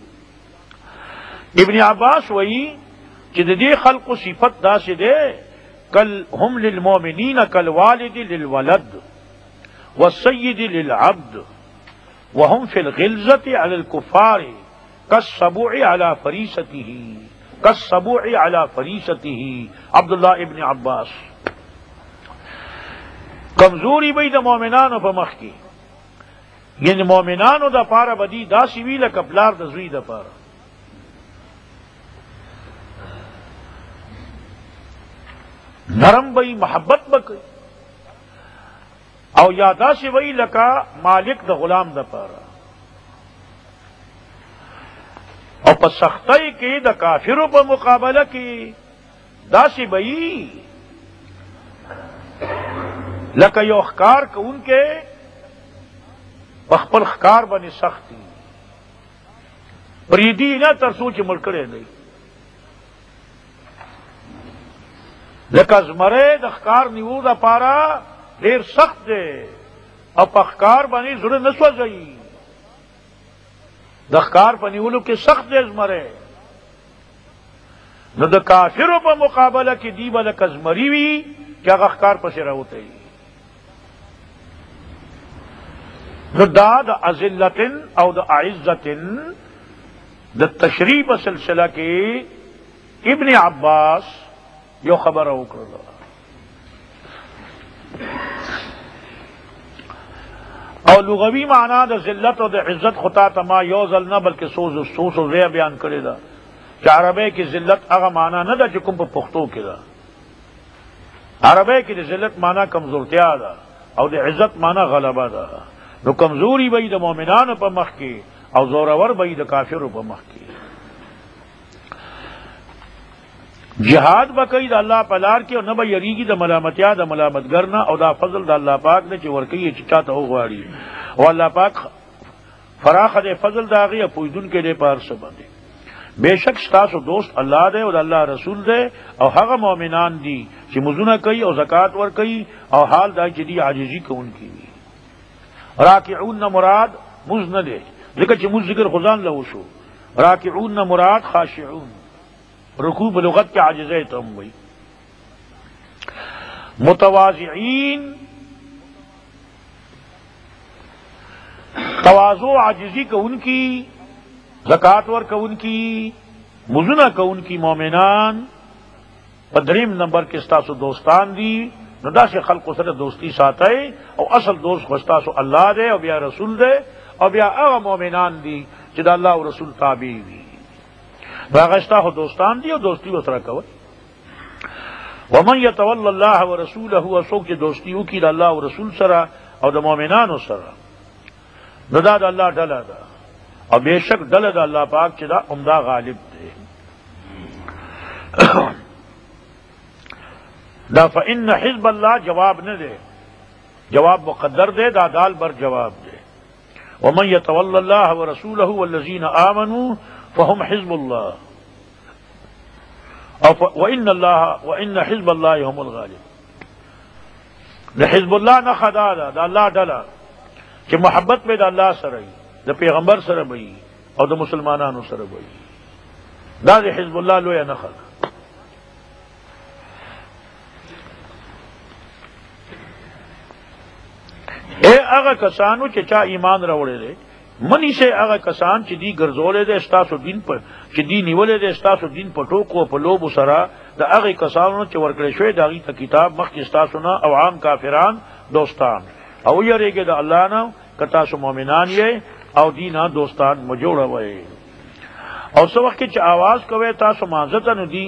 S1: ابن عباس وہی کہ دے خلق و صفت دا سے دے کل ہم للمومنین کل والد للولد والسید للعبد وهم فی الغلظة علی الکفار کالسبوع علی فریسته کالسبوع علی فریسته عبداللہ ابن عباس کمزوری بی دا مومنانو پا مخ کی یعنی مومنانو دا پارا بدی دا سوی لکپلار دا زوی دا پارا نرم بئی محبت بکئی او یادا سے وئی لکا مالک دا غلام دا پارا او پا سختی کے دا کافروں پا مقابلہ کی دا سے بئی لکا یو اخکار کا ان کے بخپل اخکار بنی سختی پریدی نا ترسو چی ملکڑے نہیں لکه زمره د ښکار نیو د پاره ډیر سخت دی او په ښکار باندې زړه نه سوځي د ښکار په نیولو کې سخت دی زمره نو د کافرو په مقابله کې دی بل کزمری وی چې هغه ښکار پسې راوته. نو دا د اذلتن او د اعزتن د تشریح په سلسله کې ابن عباس یو خبره وکړه. او لغوی معنی د ذلت او د عزت خطا تما یو ځل نه بلکې سوز او ریه بیان کړی دا چې عربی کې ذلت هغه معنی نه ده چې کوم په پښتو کې ده. عربی کې د ذلت معنی کمزورتیا ده او د عزت معنی غلبه ده. نو کمزوری به د مؤمنانو په مخ کې او زورور به د کافرو په مخ کې. جهاد بکئی د الله په لار کې او نه به یریږي د ملامتیا د ملامتګر نه او دا فضل د الله پاک نه چې ورکوي چې چاته وغواړي او الله پاک فراخ د فضل د هغې پوهېدونکی دی په هر څه باندې. بېشک ستاسو دوست الله دی او د الله رسول دی او هغه مؤمنان دي چې مزونه کوي او زکات ورکوي او حال دا چې دی عاجزي کوونکي وي. راکعون نه مراد مز نه دی ځکه چې مز ذکر خو ځان له وشو. راکعون نه مراد خاشعون، رکوع بلغت کے عاجزے تم ہوئی. متواضعین تواضع عاجزی کا ان کی، زکات ور کا ان کی، مزنہ کا ان کی مومنان پدریم نمبر کے ستاسو دوستان دی. ندا سے خلق و سر دوستی ساتھ ہے اور اصل دوست خوستاسو اللہ دے اور بیا رسول دے اور بیا اغا مومنان دی جدا اللہ و رسول تابعی دی. باغشتہ ہو دوستان دی اور دوستی وسرا کوي. ومن يتول الله ورسوله وسوک چې دوستی وکړي د الله او رسول سره او د مؤمنانو سره نو دا د الله ډله ده او بېشک ډله د الله پاک چې دا عمده غالب دی. دا فإن حزب الله جواب نه دی، جواب مقدر دی، دا دال بر جواب دی. ومن يتول الله ورسوله والذين آمنوا فهم حزب الله وإن حزب الله هم الغالب. د حزب الله نه خدا ده د الله ډله چې محبت به د الله سره وي، د پیغمبر سره به وي او د مسلمانانو سره به وي. دا د حزب الله لویه نښه ده. اے هغه کسانو چې چا ایمان راوړی دی منی سے هغه کسان چې دی ګرځولې ده ستاسو دین په چې دی نیولې ده ستاسو دین په ټوکو په لوبو سره د هغه کسانو چې ورکړی شوی د هغې ته کتاب مخکې ستاسو نه او عام کافران دوستان او یریږئ د الله نه که تاسو مؤمنان یې او دینه دوستان مه جوړوئ. او څه وخت کې چې آواز کوئ تاسو مانځه ته نو دی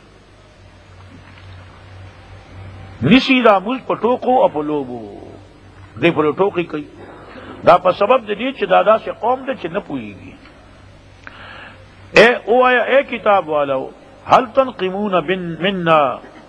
S1: نیسي دا مونځ په ټوکو او په لوبو دی په ټوکې کوي. دا په سبب د دې چې دا داسې قوم ده چې نه پوهېږي. اے کتاب والو هل تنقمون منا،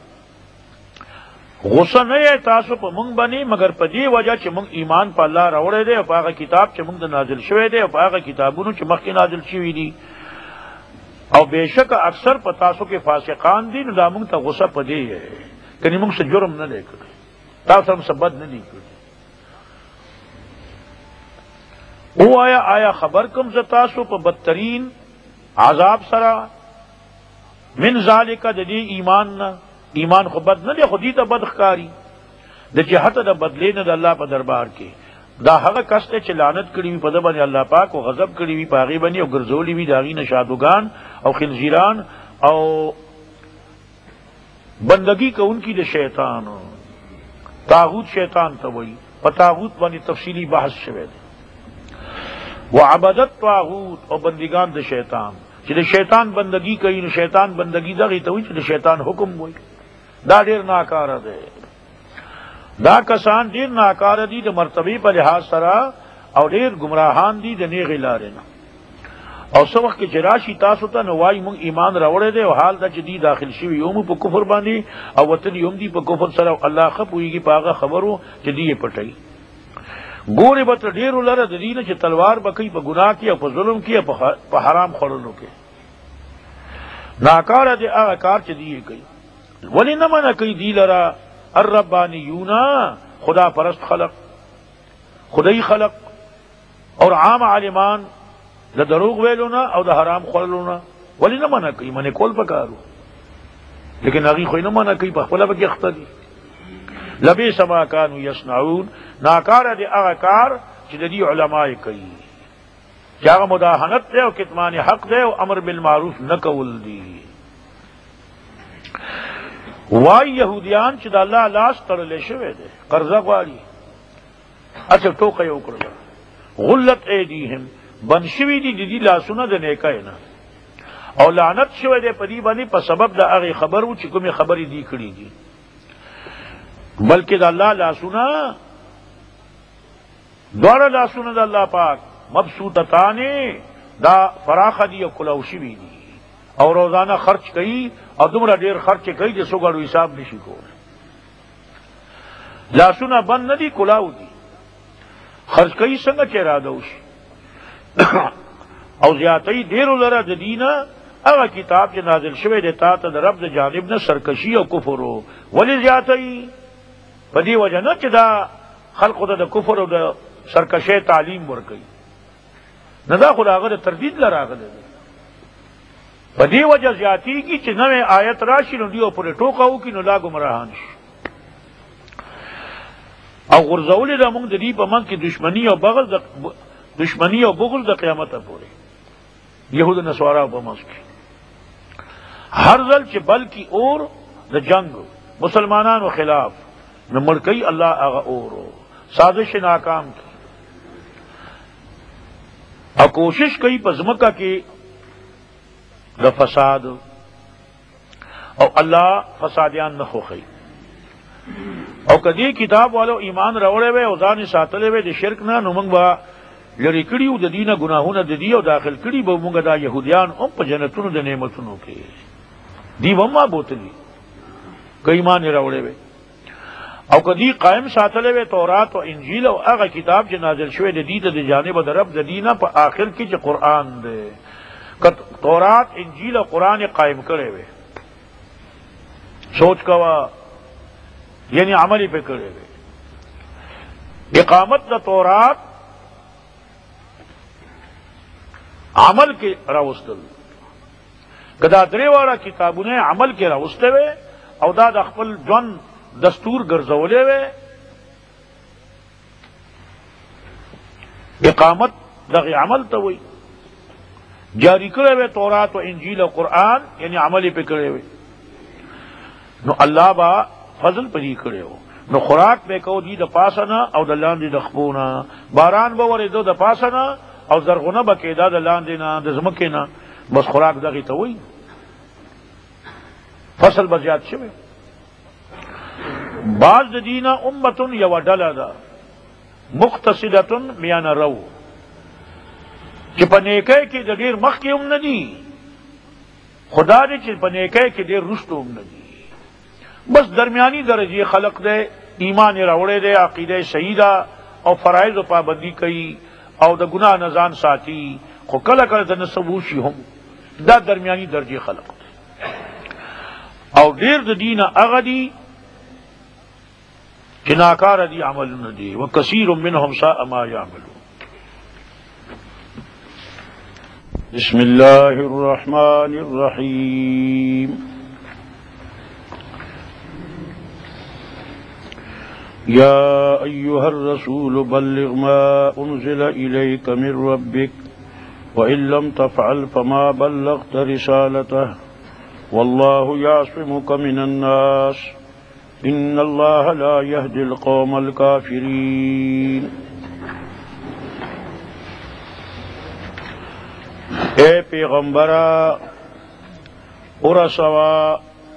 S1: غصه نه یې تاسو په مونږ باندې مگر په دې وجه چې مونږ ایمان په الله راوړی دی او په هغه کتاب چې مونږ ته نازل شوی دی او په هغه کتابونو چې مخکې نازل شوي دي. او بېشکه اکثر په تاسو کې فاسقان دي. نو دا مونږ ته غصه په دې دی کنې مونږ څه جرم نه دی کړی، تاسو هم څه بد نه دی کړی. او آیا خبر کم ز تاسو په بدترین عذاب سره من ذالک د دې ایمان نه. ایمان خو بد نه دی، خو دې ته بد ښکاري د جهت د بدلې نه د الله په دربار کې. دا هغه کس دی چې لعنت کړي وي په ده باندې الله پاک او غضب کړي وي په هغې باندې او ګرځولي وي د هغې نه شادوګان او خنزیران او بندگی کوونکي د شیطان. طاغوت شیطان ته وایي. په طاغوت باندې تفصیلی بحث شوی دی. وعبدت طاغوت او بندگان د شیطان چې د شیطان بندگی کوي نو شیطان بندگی دغې ته وایي چې د شیطان حکم وایي. دا ډېر ناکاره دی. دا کسان ډېر ناکاره دي د مرتبې په لحاظ سره او ډېر گمراهان دي د نیغې لارې نه. او څه وخت کې چې راشي تاسو ته نو وایي مونږ ایمان راوړی دی او حال دا چې دی داخل شوي یو مو په کفر باندې او وتلي هم دي په کفر سره. الله ښه پوهېږي په هغه خبرو چې دی یې پټوي. ګورې به تر ډېرو لره د دې نه چې تلوار به کوي په ګناه کې او په ظلم کې او په حرام خوړلو کې. ناکاره دی هغه کار چې دی یې کوي. ولې نه منع کوي دی لره الربانیون خدا پرست خلق، خدای خلق اور عام عالمان د دروغ ویلو نه او د حرام خوړلو نه ولې نه منع کوي؟ منع کول پکارو. لیکن اگی خوئی نہ مانا کئی پخلا بکی اختہ دی لبیس ما کانوا یصنعون ناکار دی اغا کار چی دی علماء کئی چاگا مداحنت دے و کتمان حق دے و امر بالمعروف نکول دی وائی یہودیان چی دا اللہ لاس ترلے شوے دے قرضہ غواری اچھا ٹوکے اوکرلا غلت ایدیہم بنشوی دی لاسونا دے نیکائینا او لعنت شوے دے پدی بانی پا سبب دا اغی خبر ہو چکو میں خبری دی کری دی بلکہ دا اللہ لاسونا دوارا لاسونا دا اللہ پاک مبسوطتانے دا فراخ دی او کلاوشی بھی دی اور روزانہ خرچ کئی اور دمرا دیر خرچ کئی جسو گاڑو حساب نشی کو لاسونا بند ندی کلاو دی خرچ کئی سنگا چہرہ دوشی او زیادتی دیرو لرا دینا اگا کتاب چی نازل شوے دیتا تا در رب دا جانب نا سرکشی او کفرو ولی زیادتی پدی وجہ نا چی دا خلق دا کفر او دا سرکشی تعلیم ورکی ندا خدا آگا دا تردید لرا آگا دا پدی وجہ زیادتی کی چی نوے آیت راشی نو دیو پر ٹوکاو کی نو لا گمراہانش او غرزولی دا مونگ دا دی پا من کی دشمنی او بغل دا قیامت پورے یہود نسوارا پا من کی ہر ذل چی بل کی اور دا جنگ مسلمانان و خلاف نو مڑکئی اللہ آغا اور سازش ناکام کی اور کوشش کئی پزمکہ کی دا فساد او اللہ فسادیان نہ خوخی او کدی کتاب والو ایمان روڑے وے او ځان ساتلے وے د شرک نہ نو منگ با لری کڑیو د دینه گناہونه د دیو داخل کڑی به مونږ دا يهوديان او په جنتونو د نعمتونو کې دی وما بوتلی کای ایمان روڑے وے او کدی قائم ساتلے وے تورات او انجیل او هغه کتاب چې نازل شوی د دې د جانب د رب د دینه په آخر کې چې قران دی تورات انجیل اور قرآن قائم کرے ہوئے سوچ کوا یعنی عملی پہ کرے ہوئے اقامت دا تورات عمل کے راوستل کدا درے والا کتابوں نے عمل کے راوستے ہوئے او دا خپل جون دستور گرزولے ہوئے اقامت دا عمل تو ہوئی جاری کرے ہوئے تورات و انجیل و قرآن یعنی عملی پہ کرے ہوئے نو اللہ با فضل پری کرے ہو نو خوراک پہ کہو دی دا پاسنا او دا لان دی دا خبونا باران باوری دو دا پاسنا او زرغنا با کیدا دا لان دینا دا زمکینا بس خوراک دا غیتا ہوئی فصل بزیاد شوئے بعض دا دینا امتن یو ڈالا دا مختصدتن میانا رو چې په نیکۍ کې د ډېر مخکې هم نه دي خدا دې چې په نیکۍ کې ډېر رشد هم نه دي بس درمیانی درجه خلق دی ایمان راوړی دی عقیده صحیح ده او فرایض و پابندی کوي او د ګناه نه ځان ساتي خو کله کله د نسب وشي هم دا درمیانی درجه خلق دی او ډېر د دینه هغه دي چې ناکاره دي عملونه دي وکثیر منهم ساء ما یعملون. بسم اللہ الرحمن الرحیم یا ایہا الرسول بلغ ما انزل الیک من ربک وإن لم تفعل فما بلغت رسالته واللہ یعصمک من الناس ان اللہ لا یہدی القوم الکافرین. اے پیغمبرا ارسوا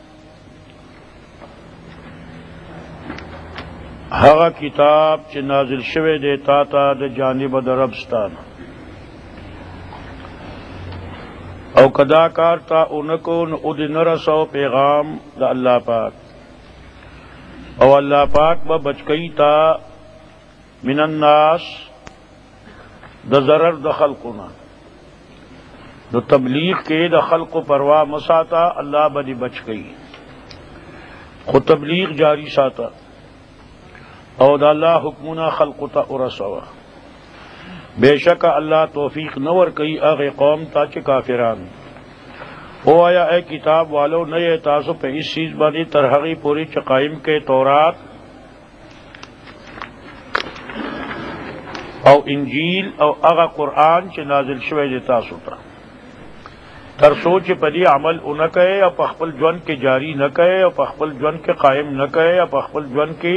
S1: هغه کتاب چې نازل شوی دی تا ته د جانب د ربستان او کدا کار تا اونکو نو او د نرسو پیغام د الله پاک او الله پاک به بچکی تا من الناس د ضرر د خلقنا دو تبلیغ کے دا خلق و پرواہ مساتا اللہ بدی بچ گئی خود تبلیغ جاری ساتا او دا اللہ حکمنا خلق تا ارسوا بے شک اللہ توفیق نور کئی اغی قوم تا چی کافران او آیا اے کتاب والو نئے تاسو پہ اس چیز بانی ترہغی پوری چقائم کے تورات او انجیل او اغا قرآن چ نازل شوی دی تاسو تا تر سوچ پدی عمل نہ کہے او پخپل جون کے جاری نہ کہے او پخپل جون کے قائم نہ کہے او پخپل جون کی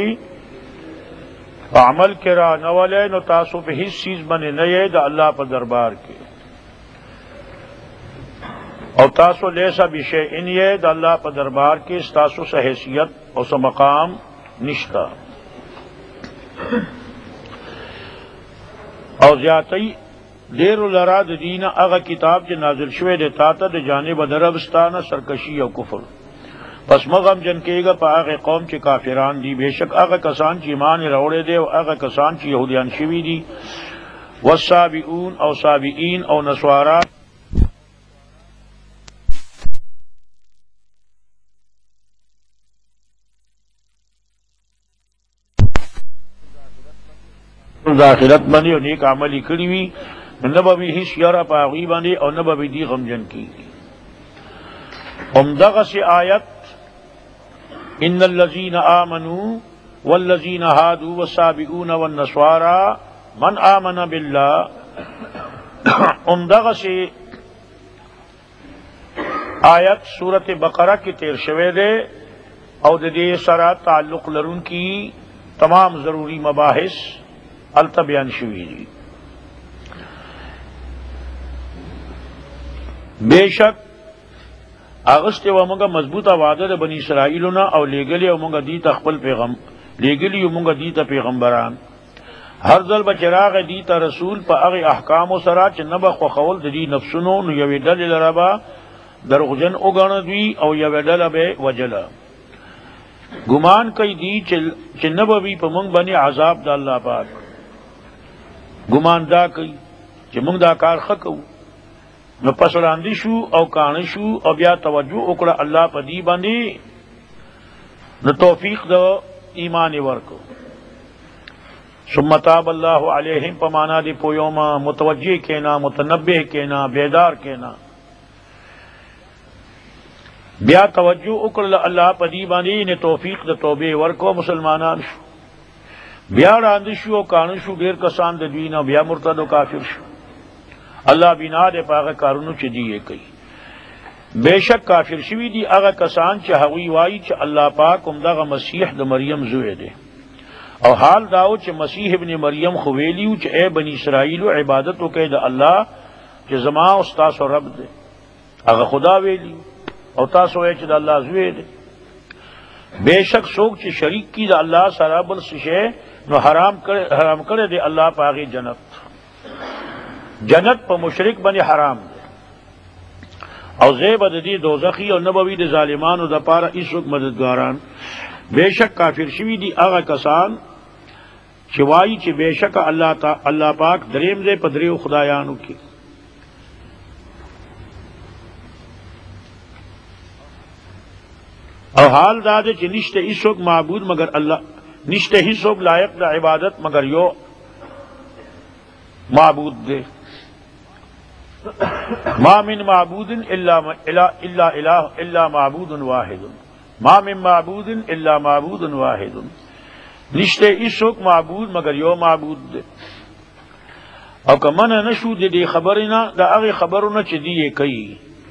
S1: عمل کرا نہ والے نو تاسو پہ ہیچ چیز بنے نئے دا اللہ پر دربار کے اور تاسو لیسا بشیئن یہ دا اللہ پر دربار کے تاسو سے حیثیت اور سے مقام نشتا اور زیادتی دیر الاراد دین اغا کتاب کے نازل شوے دیتا تا دے جانب دربستان سرکشی و کفر پس مغم جن کے گا پا اغا قوم چی کافران دی بے شک اغا کسان چی ایمان روڑے دے و اغا کسان چی یہودیان شوی دی والسابعون او سابعین او نسوارا داخلت بنی اور نیک عملی کری ہوئی نبوی ہی شیارہ پاغی بنی اور نبوی دی غمجن کی امدغ سے آیت ان الذین آمنوا والذین ہادوا والسابئون والنصارى من آمن باللہ امدغ سے آیت سورت بقرہ کی تیر شوے دے اور دے سرا تعلق لرون کی تمام ضروری مباحث التبیان شوی دی بے شک اغسط و منگا مضبوطہ وعدہ بنی اسرائیلنا او لیگلی و منگا دیتا خپل پیغم لیگلی و منگا دیتا پیغمبران ہر ذل بچراغ دیتا رسول پا اغی احکام و سرا چھ نبخ و خول دی نفسنو نو یوی دل لربا درغجن اگاندوی او یوی دل بے وجلا گمان کئی دی چھ نبوی پا منگ بنی عذاب دا اللہ پاک گمان دا کئی چھ منگ دا کار خکو نو پسراندی شو او کانی شو او بیا توجہ اکڑا اللہ پا دی باندی نو توفیق دا ایمان ورکو ثم تاب اللہ علیہم پمانا دی پویوما متوجہ کینا متنبہ کینا بیدار کینا بیا توجہ اکڑا اللہ پا دی باندی نے توفیق دا توبہ ورکو مسلمانان شو بیا راندی شو او کانی شو دیر کسان دا دوینا بیا مرتد و کافر شو اللہ بنا دے پاغا کارونو چھ دیئے کئی بے شک کافر شوی دی اغا کسان چھ حوی وائی چھ اللہ پاک امداغا مسیح دا مریم زوئے دے او حال داو چھ مسیح ابن مریم خویلیو چھ اے بنی اسرائیلو عبادتو کہ دا اللہ چھ زمان استاسو رب دے اغا خدا ویلیو او تاسو اے چھ دا اللہ زوئے دے بے شک سوک چھ شریک کی دا اللہ سرابل سشے نو حرام کرے دے اللہ پاغی جنت جنت پا مشرک بنی حرام دے او زیب دی دوزخی او نبوی دی ظالمان او دا پارا اس وقت مددگاران بے شک کافر شوی دی آغا کسان چوائی چی بے شک اللہ پاک دریم دے پدریو خدایانو کی او حال دا دے چی نشتے اس وقت معبود مگر اللہ نشتے ہی سوک لائق دا عبادت مگر یو معبود دے ما من معبود الا معبود واحد ما من معبود الا معبود واحد نشتے اس وقت معبود مگر یو معبود دے او کہ من نشو دی خبرنا دا اغی خبرنا چی دیئے کئی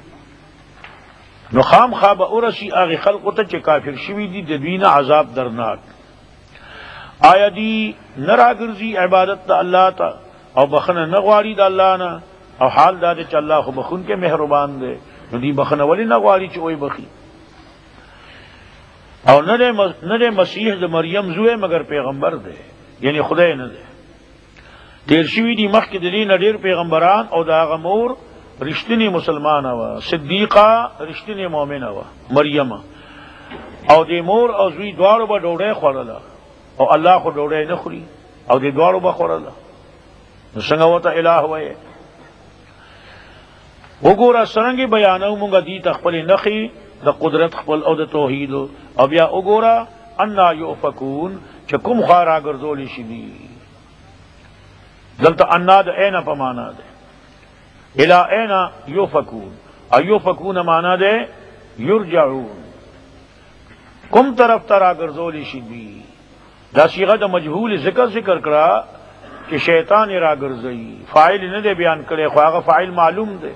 S1: نو خام خواب ارسی اغی خلقتا چی کافر شوی دی دوین عذاب درناک آیا دی نرا گرزی عبادت دا اللہ تا او بخن نغواری دا اللہ نا او حال دا دے چا اللہ خو بخن کے مہربان دے نو دی بخن ولی نغواری چی اوئی بخی او ندے مسیح دا مریم زوے مگر پیغمبر دے یعنی خدای ندے دیر شوی دی مخ کی دلی ندیر پیغمبران او دا غمور رشتنی مسلمان ہوا صدیقہ رشتنی مومن ہوا مریم او دی مور او زوی دوارو با ڈوڑے خوڑلا او اللہ خو ڈوڑے نخوری او دی دوارو با خوڑلا سنگوتا الہ ہوئے اگورا سرنگی بیانو منگا دی تخپل نخی دا قدرت خپل او دا توحید او بیا اگورا انا یؤفکون چکم خارا گردولی شدی دلتا انا دا اینا پمانا دے الہ اینا یؤفکون ایو فکون مانا دے یرجعون، کم طرف ترا گرزولی شدی دا صیغہ دا مجہول ذکر کرا کہ شیطان را گرزئی، فاعل نہ دے بیان کرے، خواہ فاعل معلوم دے.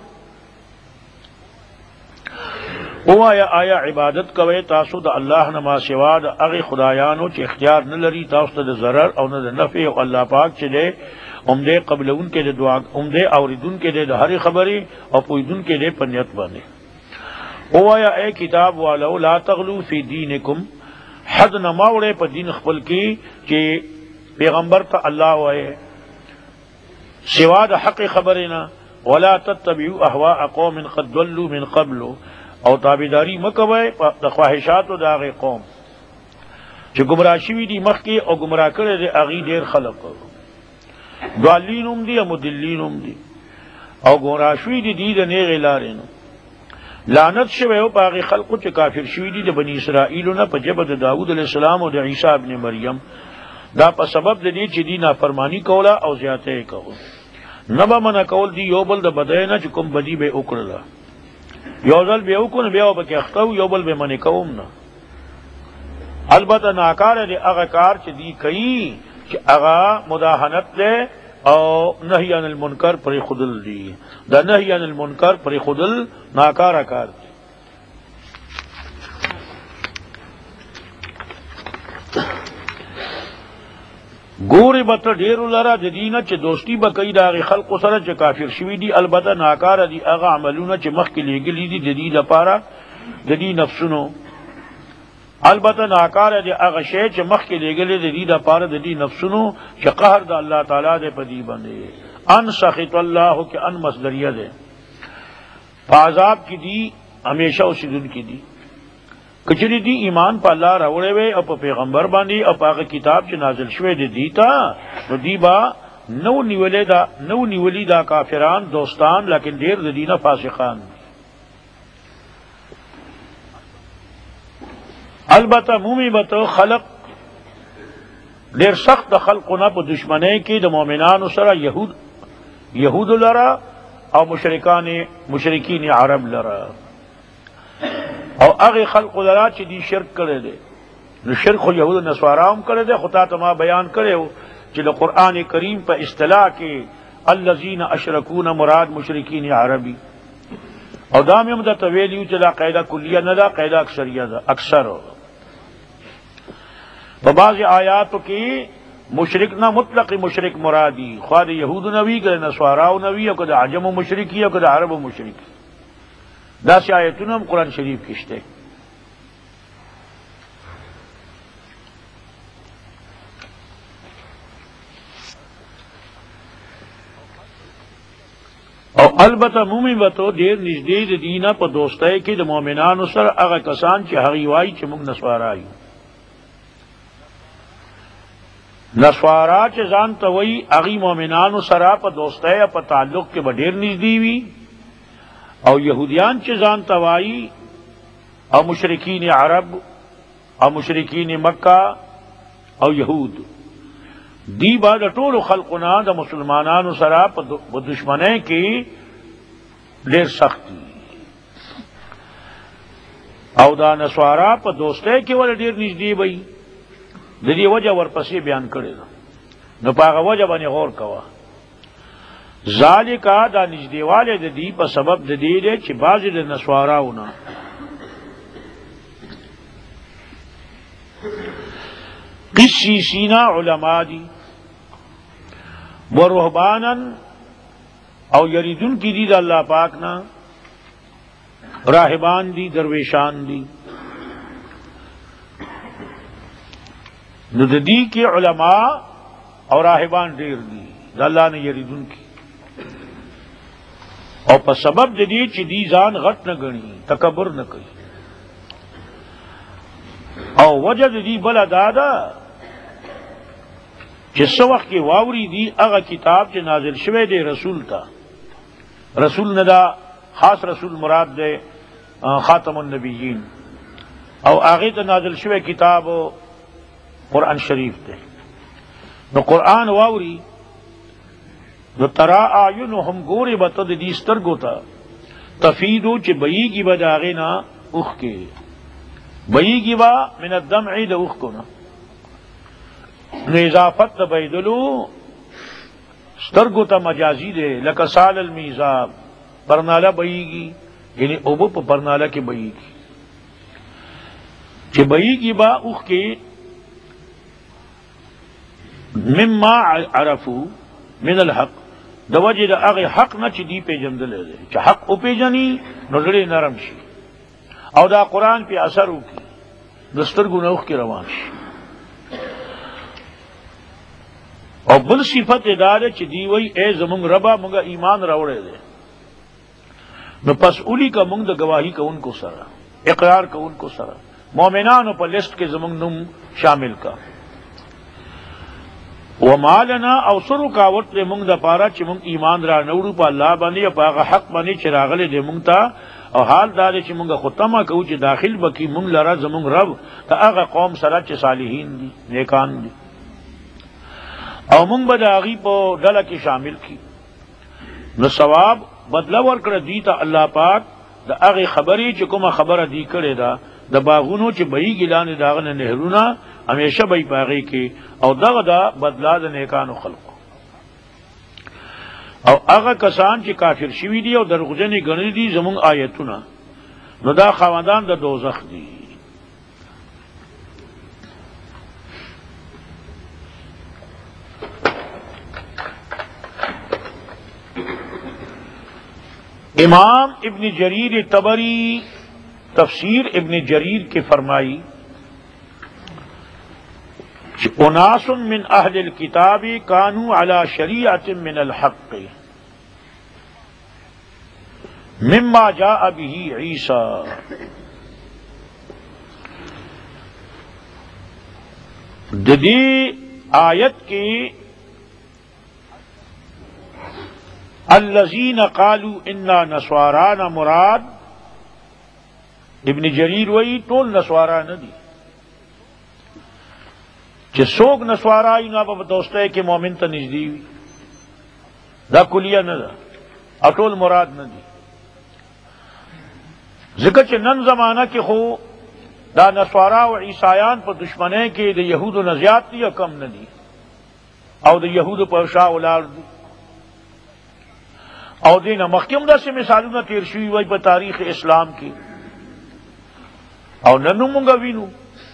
S1: او آیا عبادت کوي تاسو د الله نه ما سوا د هغه خدایانو چې اختیار نه لري تاسو ته د ضرر او نه د نفع، او الله پاک چې دی عمده قبلون کې د دعا، عمده اوریدون کې د هر خبرې او پویدون کې د پنیت باندې. او آیا اے کتاب والو لا تغلو فی دینکم، حد نه ماوړې په دین خپل کې چې پیغمبر ته الله وایي سوا د حق خبرنا، ولا تتبعوا اهواء قوم قد ضلوا من قبل، او تابعداری مکوئ د خواہشاتو د هغې قوم چې گمراه شوي دي مخکې او گمراه کړی دی هغې ډېر خلق، ضالین هم دي او مدلین هم دي، او گمراه شوي دي دی د نیغې لارې نه. لعنت شوی او په هغې خلقو چې کافر شوي دي د بني اسرائیلو نه په ژبه د داود علیه السلام او د عیسی ابن مریم، دا په سبب د دې چې دی نافرمانی کوله او زیاته یې کول. نه به منع کول دي یو بل د بدۍ نه چې کوم بدي به یې وکړله، یو ځل به وکړو بیا به کې اخته یو بل به منع کوم نه. البته ناکاره دی هغه کار چې دی کوي چې هغه مداهنت دی او نهی عن المنکر پرې خودل دی. دا نهی عن المنکر پرې خودل ناکاره کار دی. ګورې به ته ډېرو لره د دې نه چې دوستي به کوي د هغې خلقو سره چې کافر شوي دي، البته ناکاره دي هغه عملونه چې مخکې لېږلي دي د دې لپاره د دې نفسونو، البته ناکاره دی هغه شی چې مخکې لېږلی د دې لپاره د دې نفسونو چې قهر د الله تعالی دی په دې باندې. ان سخط الله کې ان مصدریه دی، په عذاب کې دي همیشه اوسېدونکي دي. کچری دی ایمان په الله راوړی وی او په پیغمبر باندې او په هغه کتاب چې نازل شوی دی دی ته، نو دی با نو نیولی دا کافران دوستان، لیکن ډېر د دینه فاسقان. البته مومی بته خلق ډېر سخت د خلقونه په دشمنی کې د مؤمنانو سره یهود لره او مشرکین عرب لره، او هغه خلق لرا چې دی شرک کړی دی. نو شرک خو یهود نصارا هم کړی دی، خو تا ته ما بیان کړی چې د قرآن کریم په اصطلاح کې الذین اشرکون مراد مشرکین عربی، او دا مې هم درته ویلي چې دا قاعده کلیه نه ده، قاعده اکثریه ده. اکثر په بعضې آیاتو کې مشرک نه مطلق مشرک مرادی، خواہ د یهودو نه وي که د نصاراو نه وي او که د عجمو مشرک وي او که د عربو مشرک. داسې آیتونه هم قرآن شریف کې شته. او البته مومن وته ډېر نږدې د دینه په دوستۍ کې د مؤمنانو سره هغه کسان چې هغې وایي چې موږ نصارا یو. نصارا چې ځان ته وایي هغې مؤمنانو سره په دوستۍ او په تعلق کې به ډېر نږدې وي، او یهودیان چې ځان ته وایي او مشرکین عرب او مشرکین مکه او یهود، دی با د ټولو خلقونه د مسلمانانو سره په دشمنۍ کې ډېر سخت دي، او دا نصارا په دوستۍ کې ولې ډېر نږدې وي. د دې وجه ورپسې بیان کړې ده، نو په هغه وجه باندې غور کوه. ذالکا دا نږدېوالی د دې په سبب د دې دی چې بعضې د نصاراونه قسیسینا علما دي، و رهبانا او یریدون کی دي د الله پاک نه، راهبان دي، درویشان دي. نو د دې کې علما او راهبان ډېر دي د الله نه یریدون کی، او په سبب د دې چې دی ځان غټ نه ګڼي، تکبر نه کوي. او وجه د دې بله دا ده چې څه وخت کې واوري دي هغه کتاب چې نازل شوی دی رسول ته، رسول نه دا خاص رسول مراد دی خاتم النبیین، او هغې ته نازل شوی کتاب قرآن شریف دی. نو قرآن واوري نو ترا اعینهم ګورې به ته د دې سترګو ته تفیدو چی بئی گی با داغینا اخ کے بئی گی با من الدمع دا اخ کو نا اضافت دا بیدلو سترگو تا مجازی دے لکا سال المیزاب پرنالا بئی گی یعنی اوبو پا پرنالا کی بئی گی چی بئی گی با اخ کے مما عرفو من الحق دا وجہ دا اغی حق نا چی دی پی جندلے دے چی حق او پی جنی نظر نرم شی او دا قرآن پی اثر ہو کی دسترگو نوخ کی روان شی او بل صفت دار چی دی وی اے زمونگ ربا منگا ایمان روڑے دے نو پس اولی کا منگ دا گواہی کا ان کو سرا اقرار کا ان کو سرا مومنانو پا لسٹ کے زمونگ نم شامل کا ومالنا او سرو کاوت دے منگ دا پارا چی منگ ایمان را نوڑو پا اللہ بانی پا آغا حق بانی چراغلے دے منگ تا او حال دارے چی منگا خطمہ کہو چی داخل بکی منگ لرا زمونگ رب تا آغا قوم سرا چی صالحین دی نیکان دی او منگ بدا آغی پا ڈالا کی شامل کی نو ثواب بدلا ورکر دیتا اللہ پاک دا آغی خبری چی کما خبر دی کرے دا باغونو چی بئی گلان داغن نہرونا ہمیشہ بئی پاغی کی او دغ دا بدلا دا نیکانو خلقو او اغا کسان چی کافر شوی دی او درغجنی گنی دی زمون آیتونا نو دا خواندان دا دوزخ دی امام ابن جریر طبری تفسیر ابن جریر کے فرمائی اناس من اہل الکتاب کانوا علی شریعت من الحق مما جاء به عیسیٰ دی آیت کی الذین قالوا انا نسوارانا مراد ابن جریر وئی ٹول نسوارا نہ دی کہ سوگ نسوارا ہی نہ دوست ہے کہ مومن تا نجدی ہوئی دا کلیہ نہ دا اٹول مراد نہ دی ذکر چھ نن زمانہ کے خو دا نسوارا و عیسائیان پر دشمنے کے دا یہود و نزیات دی کم نہ دی او دا یہود پر شاہ اولاد دی او دینا مخیم دا سے مثالوں نہ تیر شوی وی پر تاریخ اسلام کی او ننو منگا وینو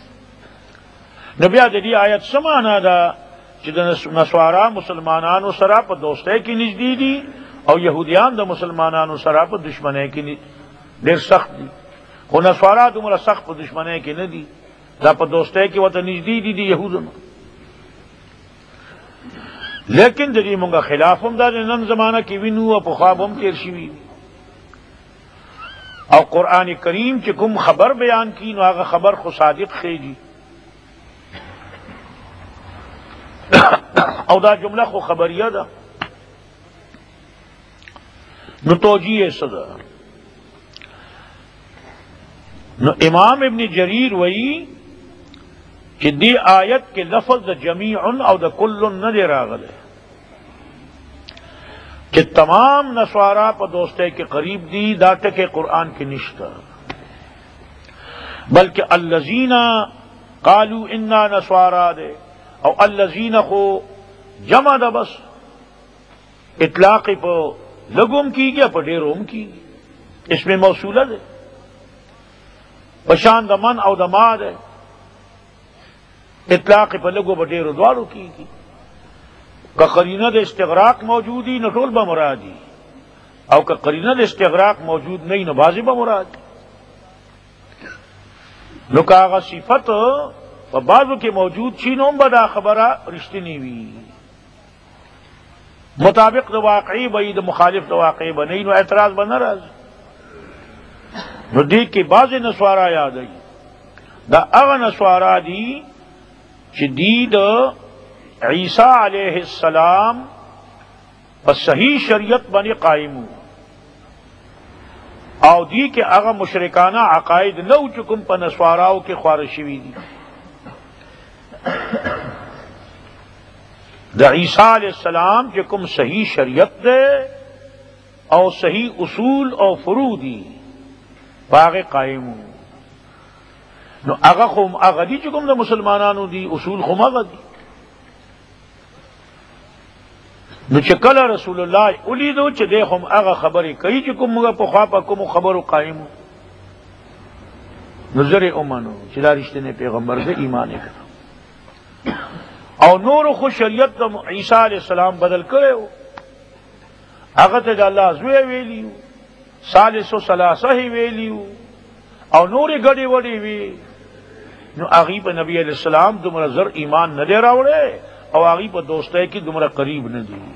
S1: نبی دی آیت سمانا دا چی دا نسوارا مسلمانانو سرا پا دوستے کی نجدی دی او یہودیان دا مسلمانانو سرا پا دشمنے کی دیر سخت دی خو نسوارا دا مرا سخت پا دشمنے کی ندی دا پا دوستے کی وطا نجدی دی یہودنو لیکن دی منگا خلافم دا نن زمانہ کی وینو او پا خوابم تیر شوی او قرآن کریم چی کم خبر بیان کی نو آگا خبر خو صادق خیجی او دا جملہ خو خبریہ دا نو توجیہ صدا نو امام ابن جریر وئی کہ دی آیت کے لفظ دا جمیعن او دا کلن نہ دے راغلے کہ تمام نسوارا پا دوستے کے قریب دی داتا کے قرآن کی نشتہ بلکہ الذین قالوا انا نسوارا دے او الذین خو جمع دا بس اطلاقی پا لگم کی گیا پا ڈیروم کی گیا اس میں موصولہ دے پشان دا من او دا ما دے اطلاقی پا لگو پا ڈیرو دوارو کی گیا کا قرینہ دے استغراق موجودی نہ ٹول بمرادی او کا قرینہ دے استغراق موجود نہیں نہ بازی بمرادی نو کاغا صفت و بعضو کے موجود چینوں بدا خبرہ رشتی نیوی مطابق دا واقعی بئی دا مخالف دا واقعی بنی نو اعتراض بنا راز نو دیکھ کے بعض نسوارا یاد آئی دا اغا نسوارا دی چی دی دا عیسیٰ علیہ السلام پس صحیح شریعت بنی قائم او دی کہ اغا مشرکانہ عقائد نو چکم پا نسواراو کے خوارشوی دی دا عیسیٰ علیہ السلام چکم صحیح شریعت دے او صحیح اصول او فروع دی باغ قائم نو هغه خو هغه دي چې کوم د مسلمانانو دي اصول خو هغه دي نو چې کله رسول الله ولیدو چې د هم هغه خبرې کوي چې کومه په خوا په کوم خبرو قائم نظر اومنو چې دا رښتینی پیغمبر دې ایمان وکړ او نور خو شریعت د عیسی علی السلام بدل کړو هغه ته د الله زوی ویلیو ثالث و ثلاثه ویلیو او نورې ګډې وډې وی نو هغه په نبی علیہ السلام دومره زر ایمان نه دی راوړی او هغه په دوستۍ کې دومره قریب نه دی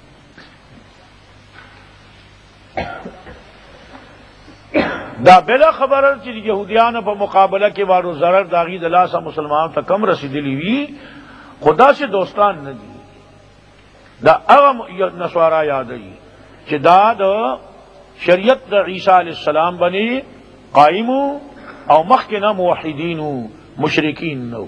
S1: دا بلا خبره چې يهوديانو په مقابله کې وارو ضرر داغي د لاسه مسلمانانو ته کم رسیدلی وی خدا سے دوستان نه دي دا هغه نصارا یادوي چې دا د شریعت د عیسی علیہ السلام باندې قائم او مخکنا موحدین مشرکین نو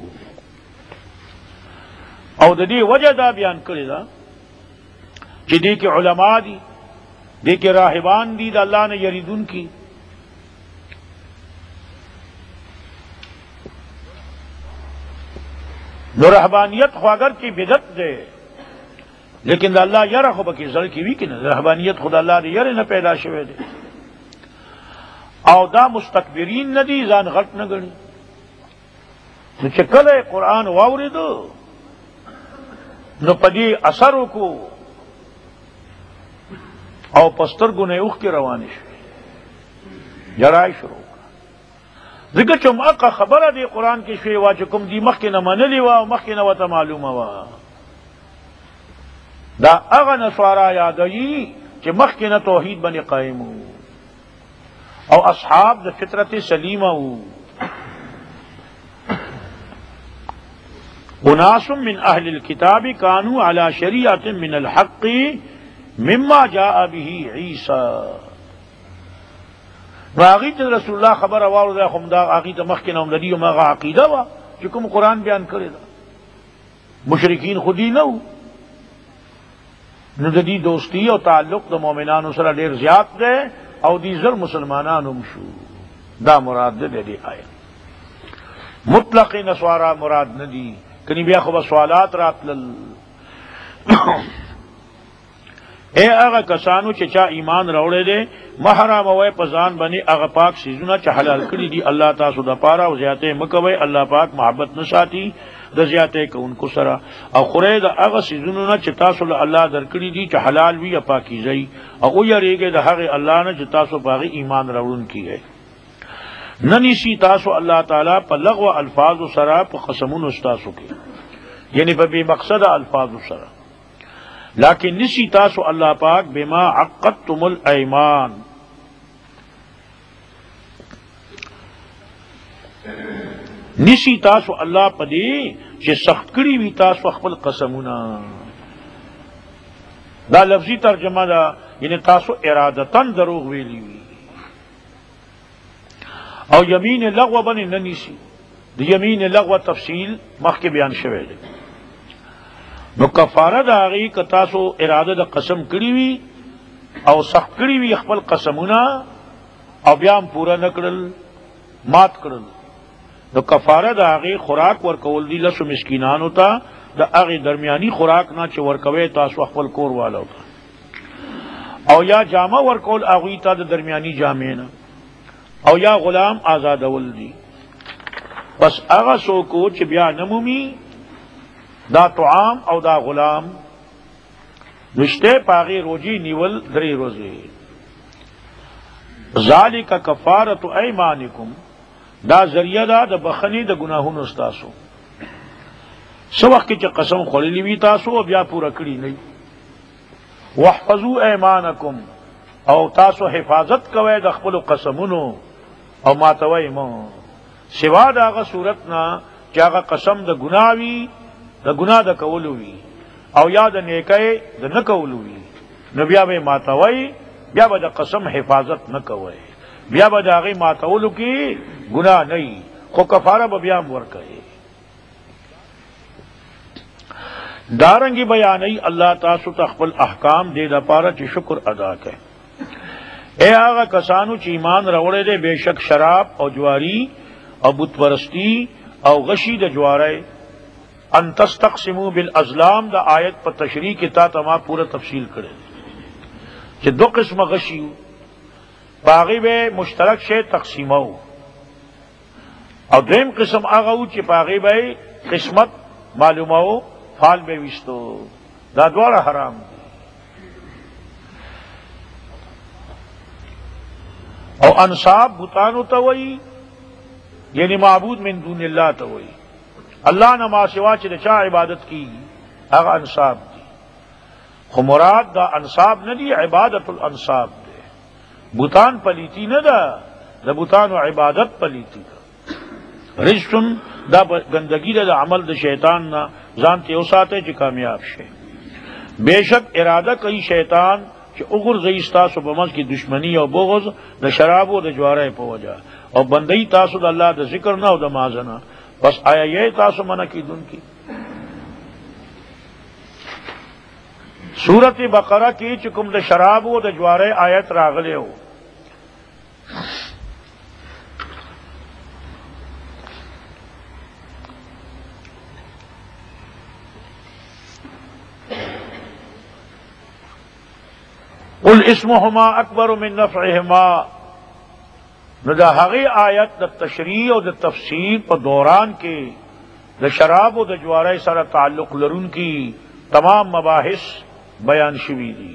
S1: او د دې وجه دا بیان کړی دا چې دې کې علما دي دې کې راهبان دي د الله نه یریدون کی نو رهبانیت خو اگر کی بدعت ده لیکن د الله یره خو بکی زړه کی وی کنه رهبانیت خدای الله دې یره نه پیدا شوه دي او دا مستكبرین نه دي ځان غلط نه غني نو چې کله قرآن واوریدو نو پدې اثر وکړو او پستر ګونه اوخ کې روان شي جړای شروع ځکه چې ماقه خبره دی قرآن کې شوی وا چې کوم دی مخکې نه منلی وا او مخکې نه وته معلومه وا دا هغه نصارا یادوي چې مخکې نه توحید باندې قائم او اصحاب د فطرت سلیمه وو اناس من اهل الكتاب كانوا على شريعه من الحق مما جاء به عيسى واغی ته رسول الله خبر اوره ده هم دا اغی ته مخکې نوم لري او مغه عقیده وا چې کوم قرآن بیان کړی دا مشرکین خودی نو نو د دې دوستی او تعلق د مؤمنانو سره ډیر زیات ده او دې زر مسلمانانو شو دا مراد ده دې آیت مطلق نسوارا مراد ندی کنی بیا خو سوالات راتل اے هغه کسانو چې چا ایمان راوړی دی محرم وای پزان بنی هغه پاک سيزونه چې حلال کړی دي الله تاسو د پاره او زیاته مکوي الله پاک محبت نشاتی د زیاته کوونکو سره او خوري د هغه سيزونه نه چې تاسو له الله درکړي دي چې حلال وي یا پاکیزي او یریږي د هغه الله نه چې تاسو باغ ایمان راوړون کیږي ننیسی تاسو الله تعالی په لغو الفاظ سره په قسمونو تاسو کې یعنی په بے مقصد الفاظ سره لیکن نسی تاسو اللہ پاک بما عقدتم الایمان نسی تاسو اللہ پدی چې سخت کړي وی تاسو خپل قسمونه دا لفظی ترجمه دا یعنی تاسو ارادتن دروغ ویلی وی او یمین لغو باندې نه نیسی د یمین لغو تفصیل مخکې بیان شوی دی نو کفاره دا غي ک تاسو اراده د قسم کړی وی او سخت کړی وی خپل قسمونه او بیا هم پورا نکړل مات کړل نو کفاره دا غي خوراک ورکول دي لسو مسکینانو ته د هغه درمیاني خوراک نه چې ورکوي تاسو خپل کور والو او یا جامه ورکول هغه ته د درمیاني جامې نه او یا غلام آزادول دي بس هغه سو کو چې بیا نمومي دا طعام او دا غلام نشته پاغي روجی نیول درې روزي ذالک کفاره ایمانکم دا ذریعہ دا د بخنی د گناهونو تاسو سو وخت چې قسم خورلی وی تاسو بیا پورا کړی نه واحفظوا ایمانکم او تاسو حفاظت کوئ د خپل قسمونو او ماتوي مو سوا داغه صورت نه چې هغه قسم د گناوی د ګناه د کولو وی او یا د نیکۍ د نه کولو وی نو بیا به ماتوي بیا به د قسم حفاظت نه کوي بیا به د هغه ماتولو کې ګناه نه خو کفاره به بیا ورکړي دارنګي بیانې الله تاسو ته خپل احکام دې د پاره چې شکر ادا کړي اے آغا کسانو چی ایمان روڑے دے بے شک شراب او جواری او بت پرستی او غشی د جوارے ان تستقسموا بالازلام دا آیت پر تشریح کی تا تما پورا تفصیل کرے کہ دو قسم غشی باغی بے مشترک شے تقسیمو او دویم قسم آغاو چی باغی بے قسمت معلومو فال بے وستو دا دوارا حرام دی او انصاب بتانو توئی یعنی معبود من دون اللہ توئی اللہ نما سوا چ چا عبادت کی اغا انصاب دی خو مراد دا انصاب نہ دی عبادت الانصاب دے بتان پلیتی نہ دا بتان و عبادت پلیتی دا رجسن دا گندگی دا عمل دا شیطان نہ جانتے اوساتے چ کامیاب شے بے شک ارادہ کئی شیطان کہ اگر زیس تاسو بمز کی دشمنی او بغض دا شراب و دا جوارے پا وجہ اور بندئی تاسو دا اللہ دا ذکر نہ او دا مازنہ بس آیا یہ تاسو منع کی دن کی سورت بقرہ کی چکم دا شراب و دا جوارے آیت راغلے ہو قل اسمهما اکبر من نفعهما نو دا حقی آیت دا تشریح و دا تفسیر پر دوران کے دا شراب و دا جوارے سارا تعلق لرون کی تمام مباحث بیان شوی دی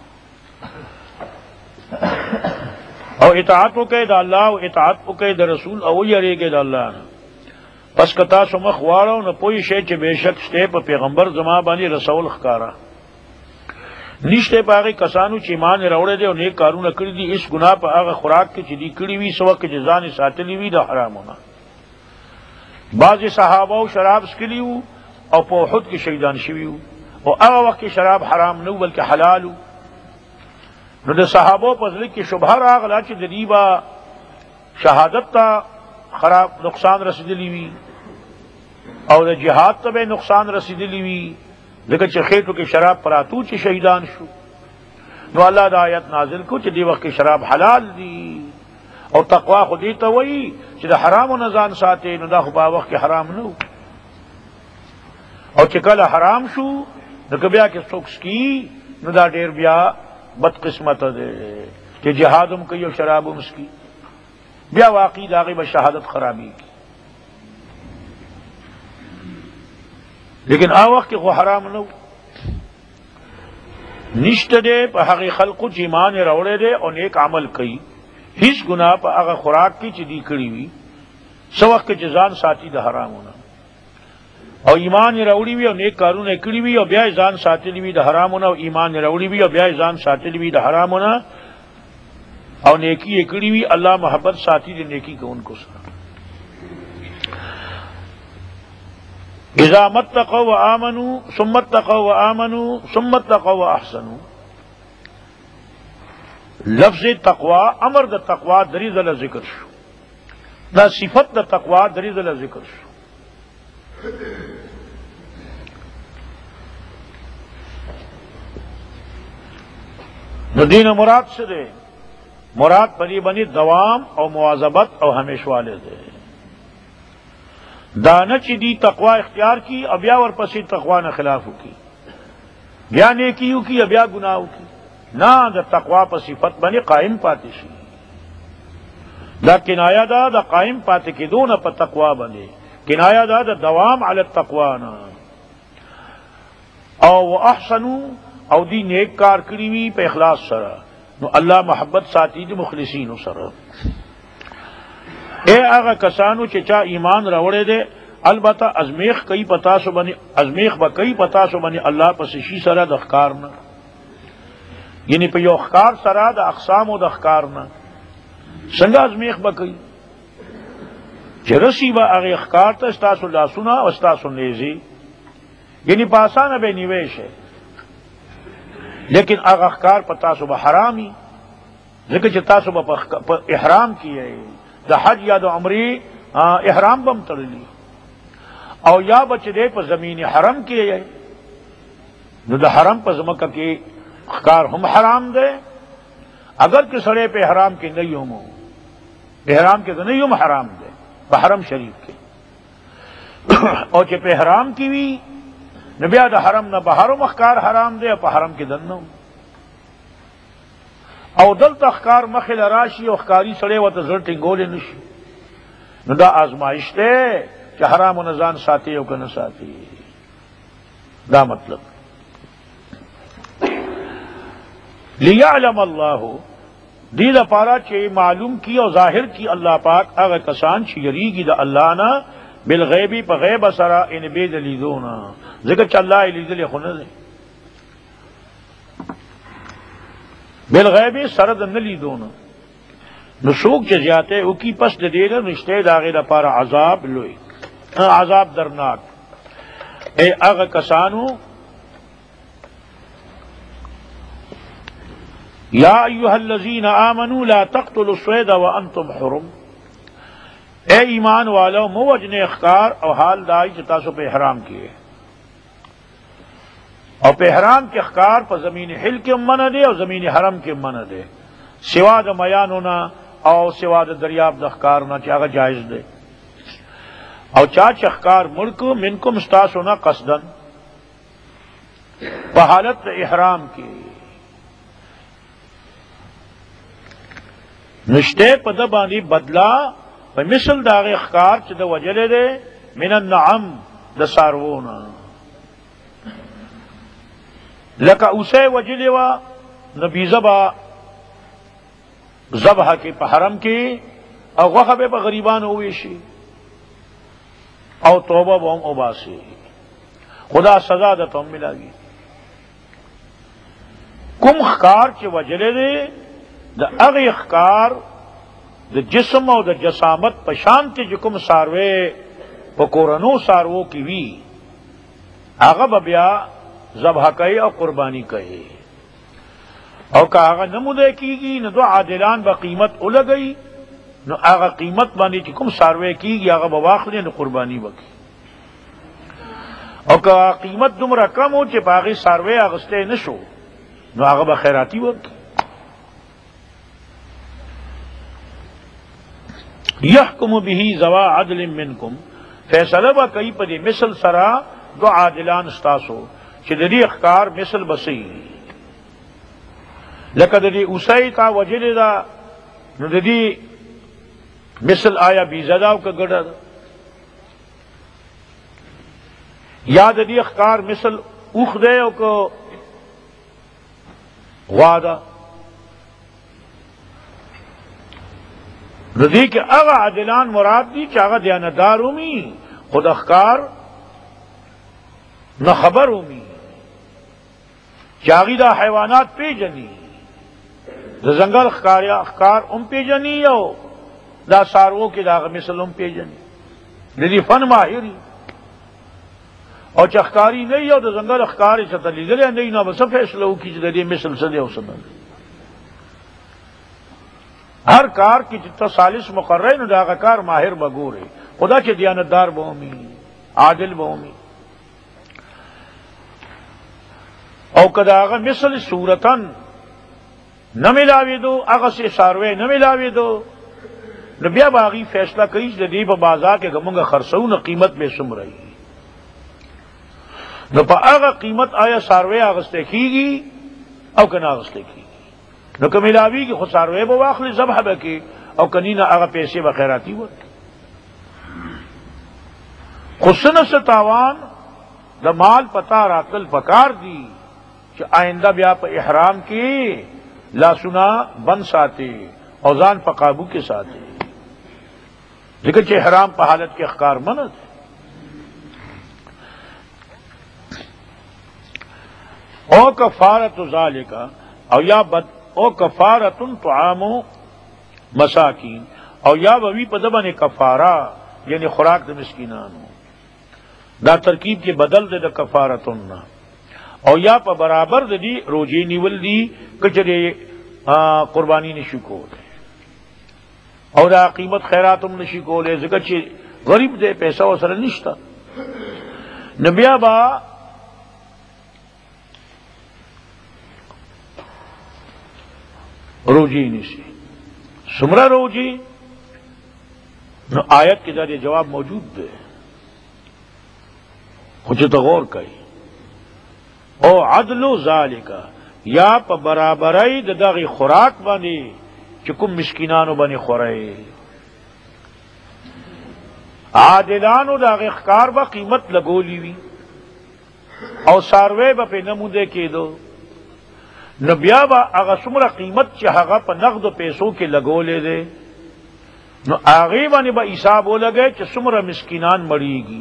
S1: او اطاعت کے دا اللہ و اطاعت کے دا رسول او یری کے دا اللہ پس کتا سمخ وارو نہ پوئی شے چ بے شک شتے پر پیغمبر زما بانی رسول خکارا نشتے پا آگے کسانو چی ایمان روڑے دے اور نیک کارون کری دی اس گناہ پا آگے خوراک کی چی دی کری وی سوک کے جزان ساتلی وی دا حرام ہونا بعض صحابہ شراب سکلیو اور پا احد کی شہیدان شویو اور آگے وقت کی شراب حرام نو بلکہ حلالو نو دا صحابہ پا ذلک کی شبہ را غلا چی دریبا شہادت تا خراب نقصان رسیدلی وی اور دا جہاد تا بے نقصان رسیدلی وی لیکن چخیٹو کی شراب پراتو چی شہیدان شو نو اللہ دا آیت نازل کو چی دی وقت کی شراب حلال دی اور تقوی خودی تا وئی چی دا حرام و نزان ساتے نو دا خبا وقت کی حرام نو اور چکل حرام شو نو کبیا کی سکس کی نو دا دیر بیا بد قسمت دے چی جہادم کئی و شرابم اس کی بیا واقعی داغی بشہادت خرابی کی لیکن آ وقت کو حرام نو نشت دے پا حقی خلقو چی ایمان روڑے دے اور نیک عمل کئی ہیس گناہ پا اگا خوراک کی چی دی کری وی سو وقت کے جزان ساتی دا حرام ہونا اور ایمان روڑی وی اور نیک کارون کری وی اور بیا جان ساتی وی دا حرام ہونا اور ایمان روڑی وی اور بیا جان ساتی وی دا حرام ہونا اور نیکی کری وی اللہ محبت ساتی دے نیکی کو ان کو سا اذا متقوا وآمنوا ثم اتقوا وآمنوا ثم اتقوا واحسنوا لفظ تقوا امر دا تقوا دری ذل ذکر شو دا صفت دا تقوا دری ذل ذکر شو نو دین مراد سے دے مراد پری بنی دوام اور مواظبت اور ہمیش والے دے دانا چی دی تقوی اختیار کی ابیا اور پسی تقوی نہ خلاف کی بیا نیکیو کی ابیا گناہو کی نہ دا تقوی پر صفت بنی قائم پاتے شی دا کنایا دا قائم پاتے کی دو نہ پر تقوی بنے کنایا دا دوام علی التقوی نا او احسنو او دی نیک کار کری وی پہ اخلاص سرا نو اللہ محبت ساتھی دی مخلصین سرا اے آغا کسانو چچا ایمان روڑے دے البتہ ازمیخ کئی پتا سو بنی ازمیخ با کئی پتا سو بنی اللہ پسشی سرا دا اخکارنا یعنی پہ یو اخکار سرا دا اقسام و دا اخکارنا سنگا ازمیخ با کئی چرسی با اغی اخکار تا استاسو لاسونا و استاسو نیزی یعنی پاسانا بے نیویش ہے لیکن اغا اخکار پتا سو با حرامی لیکن چتا سو با احرام کی ہے دا حج یا دا عمری احرام بم ترلی او یا بچ دے پا زمین حرم کیے جائے نو دا حرم پا زمکہ کی اخکار ہم حرام دے اگر کہ سڑے پہ حرام کے نہیں ہوں احرام کے تو نہیں ہوں حرام دے بحرم شریف کے اور چ پہ حرام کی بھی نبیا دا حرم نہ بہارم اخکار حرام دے اور حرم کے دن او دل تخکار مخل راشی اخکاری سڑے و تزر ٹنگولے نشی نو دا آزمائش دے کہ حرام و نزان ساتھی او کہ نہ ساتھی دا مطلب لیعلم اللہ دی لپارا چے معلوم کی اور ظاہر کی اللہ پاک اگر کسان چھ یریگی دا اللہ نا بالغیبی پا غیب سرا ان بے دلیدونا ذکر چا اللہ لیدل خونہ دے بالغیبی سرد نلیدونا نسوک چا زیادے او کی پس دے دا نشتے داغی لپارا عذاب لوئی عذاب درناک اے اگر کسانو یا ایوہ الذین آمنوا لا تقتلوا الصید وانتم حرم اے ایمان والو موجن اخکار اور حال دائی چتا سو پہ حرام کیے اور پہ حرام کے اخکار پر زمین حل کے منع دے اور زمین حرم کے منع دے سوا دا میان ہونا اور سوا دا دریاب دا اخکار ہونا چاہا جائز دے اور چاچ اخکار ملک منکم استاس ہونا قصدن پہ حالت احرام کی نشتے پد باندھی بدلا مثل داغ اخکار چ د وجلے دے من النعم د سارونا لکا اسے وجلے وا نبی زبا ذبح کے پحرم کی او غخبے پا غریبان ہوئیشی او توبہ بہم اباسی خدا سزا دا تم ملا گی کم اخکار چ وجلے دے دا اغ اخکار دا جسم او دا جسامت پشانتی جکم ساروے پکورنو سارو کی وی آغا بیا ذبح کئی اور قربانی کئی اور کہ آغا نمودے کی گی نہ دو عادلان با قیمت الگئی نہ آغا قیمت بانی جکم ساروے کی گی آغا بواخلے نہ قربانی بکی اور کہ قیمت دم رقم ہو چے باغی ساروے آغستے نشو نہ آغا بخیراتی بکی یحکم بہی ذوا عدل منکم فیصلہ با کئی پدی مثل سرا دو عادلان استاسو چدری اخکار مثل بسی لکدری اسائی تا وجل دا ندی مثل آیا بیزداو کا گڑا یا ددی اخکار مثل اوخ دے او کو غوادا ردی کے اغا عدلان مراد دی چاگا دیاندار ہومی خود اخکار نہ خبر ہومی چاگی دا حیوانات پی جنی دا زنگل اخکار پی جنی یو دا سارو کے دا مثل پی جنی ردی فن ماہری اور چخکاری نہیں ہو دا زنگل اخکار چتلی دلے نہیں نہ بس فیصلہ کی جدی مثل سدے ہو سمجھ ہر کار کی جتا سالس مقرر نو داغا کار ماہر بگورے خدا چے دیانتدار بہمی عادل بہمی او کداغا مثل صورتن نہ ملاوی دو اغا سے ساروے نہ ملاوی دو نبیا باغی فیصلہ کریش دیب بازار کے گمونگا خرسو نہ قیمت بے سم رہی نو پا اغا قیمت آیا ساروے آغستے کی گی او کنا آغستے کی نو کہ ملاوی کی خود ساروے بواخلی ذبح بکی او کنی نا اغا پیسے بخیراتی وقت خسن سے تاوان دا مال پتا راتل پکار دی کہ آئندہ بیا پا احرام کی لا سنا بن ساتے اوزان پا قابو کے ساتے لیکن چھ احرام پا حالت کے اخکار منت او کفارت ذالکا او یا او کفارت طعام مساکین او یا بوی پدبن کفارہ یعنی خوراک دا مسکینانو دا ترکیب کے بدل دے دا کفارتن او یا پا برابر دے دی روجی نیول دی کچرے قربانی نشکو دے او دا قیمت خیراتم نشکو لے ذکر چی غریب دے پیسہ وصل نشتا نبیا با روجی نیسی سمرا روجی نو آیت کے ذریعے جواب موجود دے کچھ تو غور کئی او عدل ذالکا یا پا برابرائی دغی خوراک بانی چکم مسکینانو بانی خورائی عادلانو دغی اخکار با قیمت لگولی وی او ساروے با پی نمودے کی دو نو بیا با اغا سمرا قیمت چی حقا پا نقد و پیسوں کے لگولے دے نو آغی بانی با حسابو لگے چی سمرا مسکینان مری گی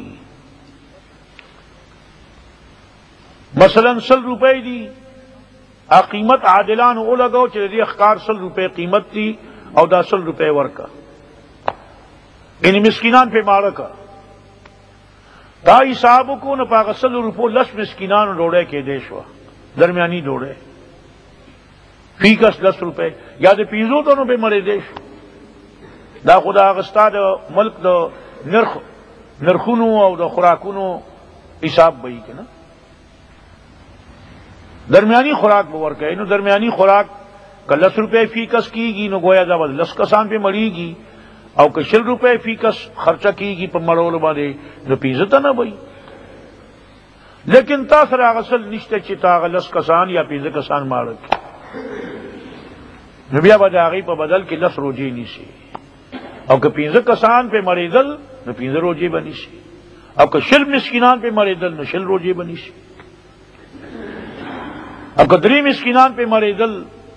S1: مثلا 100 روپے دی قیمت عادلان او لگاو چی دی اخکار 100 روپے قیمت دی او دا 100 روپے ورکا یعنی مسکینان پہ مارکا دا حسابو کو نو پاگا 100 روپو 10 مسکینان روڑے کے دیشوا درمیانی روڑے فی کس 10 روپے یا دے پیزو تو نو پہ مرے دیش دا خدا اغسطا دا ملک دا نرخونو او دا خوراکونو حساب بئی کے نا درمیانی خوراک بور کے نو درمیانی خوراک کا 10 روپے فی کس کی گی نو گویا دا 10 کسان پہ مری گی او کہ 100 روپے فی کس خرچہ کی گی پہ مرول باندے نو پیزتا نہ بئی لیکن تا سر اغسل نشتے چی تا 10 کسان یا 15 کسان مارک نو بیا بدا آغی پہ بدل کے 10 روجی نیسی او کہ 15 کسان پہ مری دل نو 15 روجی بنی سی او کہ 100 مسکینان پہ مری دل نو 100 روجی بنی سی اب قدری مسکینان پہ مرے دل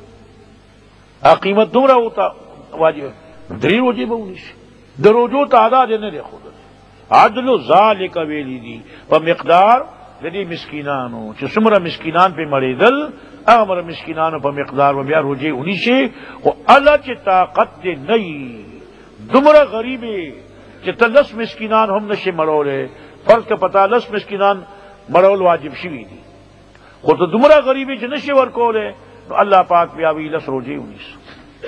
S1: قیمت دورا ہوتا واجب دری روجی بونیش دروجو تعداد نے دے خود عدل ذالک ویلی دی و مقدار دری مسکینانو چھ سمرا مسکینان پہ مرے دل امر مسکینانو پہ مقدار و بیا روجی انیشے و اللہ چھ طاقت دے نئی دمرا غریبی چھ تلس مسکینان ہم نشے مرولے فرض کا پتا 10 مسکینان مرول واجب شوی دی خود تو دمرا غریبی چھ نشے ورکولے تو اللہ پاک بیاوی 10 روجی 19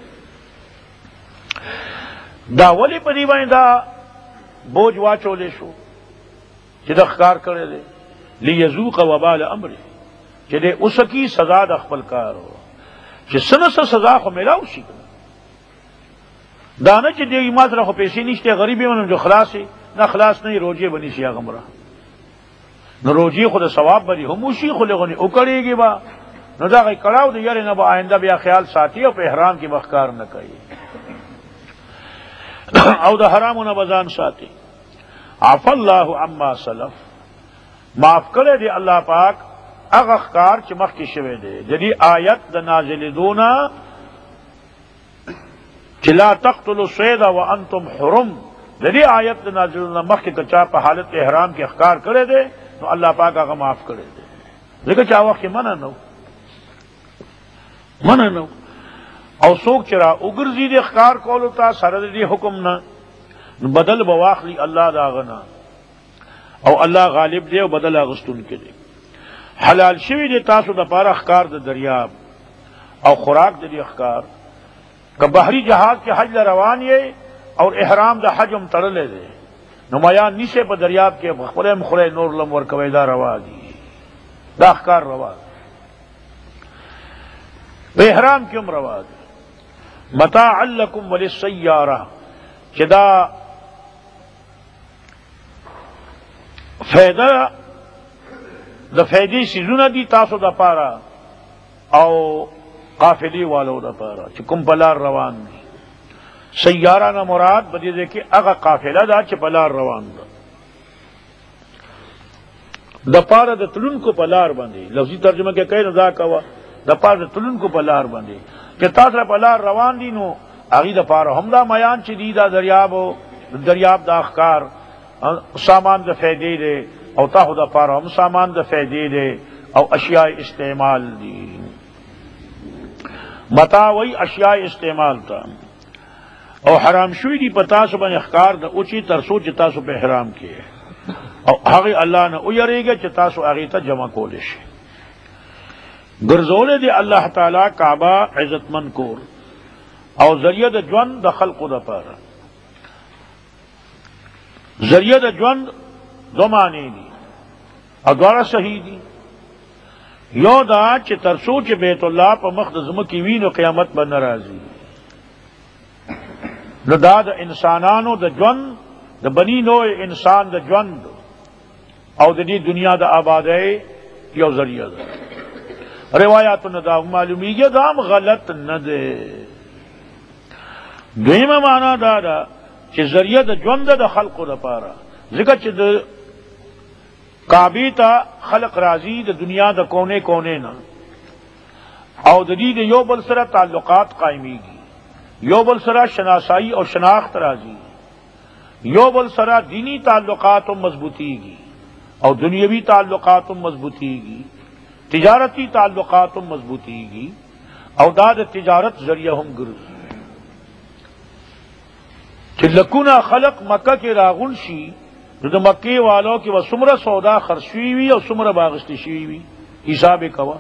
S1: دا ولی پدی بانی دا بوجھ واچو لے شو چھ دا خکار کرے دے لیذوق وبال امر چھ دے اس کی سزا دا خپل کارو چھ سنس سزا خو ملاو سی دانا چھ دے ایمات رکھو پیسی نیشتے غریبی منم جو خلاصی نہ خلاص نہیں روجی بنی سی آغمرہ نو روجی خود ثواب بری ہموشی خود غنی اکڑے گی با نو دا غی کڑاو دے یاری نبا آئندہ بیا خیال ساتھی او پہ احرام کی مخکار نہ کئی او دا حرام نہ بزان ساتھی عف اللہ عما سلف معاف کرے دے اللہ پاک اغخکار چمخ کی شوے دے جدی آیت دا نازل دونا چلا تقتلوا الصید وانتم حرم جدی آیت دا نازل دونا مخ کی تچا پہ حالت احرام کی اخکار کرے دے تو اللہ پاک آگا معاف کرے دے لیکن چاہ وقت منع نو او سوک چرا اگرزی دے اخکار کولو تا سرد دی حکم نا بدل بواخلی اللہ داغنا او اللہ غالب دے او بدل آغستون کے دے حلال شوی دے تاسو دا پارا اخکار دا دریاب او خوراک دے دی اخکار کہ بحری جہاز کے حج روان یہ اور احرام دا حج ام ترلے دے نمایاں نیچے پہ دریاب کے خورم خورے نور لمور کویدہ روا دی دا اخکار روا دی احرام کیوں روا دی متاعا لکم وللسیارہ چدا فیدہ دا فیدی سیزونا دی تاسو دا پارا او قافلی والو دا پارا چکم پلار روان دی سیارہ نہ مراد بدی دے کہ اگا قافلہ دا چ پلار روان دا دا پارا دا تلن کو پلار باندے لفظی ترجمہ کے کہے ندا کوا دا پارا دا تلن کو پلار باندے کہ تاسرا پلار روان دی نو اگی دا پارا ہم دا میان چی دی دا دریاب دا اخکار سامان دا فیدے دے او تاہو دا پارا ہم سامان دا فیدے دے او اشیاء استعمال دی متاوی اشیاء استعمال تا او حرام شوی دی پتاسو بن اخکار دا اوچی ترسو چی تاسو پہ حرام کیے او آغی اللہ نا اویرے گا چی تاسو آغی تا جمع کولش گرزولے دی اللہ تعالی کعبہ عزت من کور او ذریعہ دا جون دا خلق دا پارا ذریعہ دا جون دو معنی دی او دوارا صحیح دی یو دا چې ترسو چې بیت الله په مخ د ځمکې وي نو قیامت به نه راځي. نو دا د انسانانو د ژوند د بنی نوع انسان د ژوند او د دې دنیا د آبادۍ یو ذریعہ ده. روایاتونه دا معلومیږي دا هم غلط نه ده. دویمه معنا دا ده چې ذریعہ د ژوند د خلقو لپاره، ځکه چې د کعبې ته خلق راځي د دنیا د کونے کونے نه او د دې د یو بل سره تعلقات قائمیږي، یو بل سره شناسائی او شناخت راځي، یو بل سره دینی تعلقات مضبوطیږي او دنیوی تعلقات مضبوطیږي، تجارتی تعلقات مضبوطیږي او دا د تجارت ذریعہ هم ګرځي. چې لکونه خلق مکه کې راغون شي نو د مکې والو کې و څومره سودا خرڅ شوي وي او څومره باغستې شوي وي، حساب یې کوه.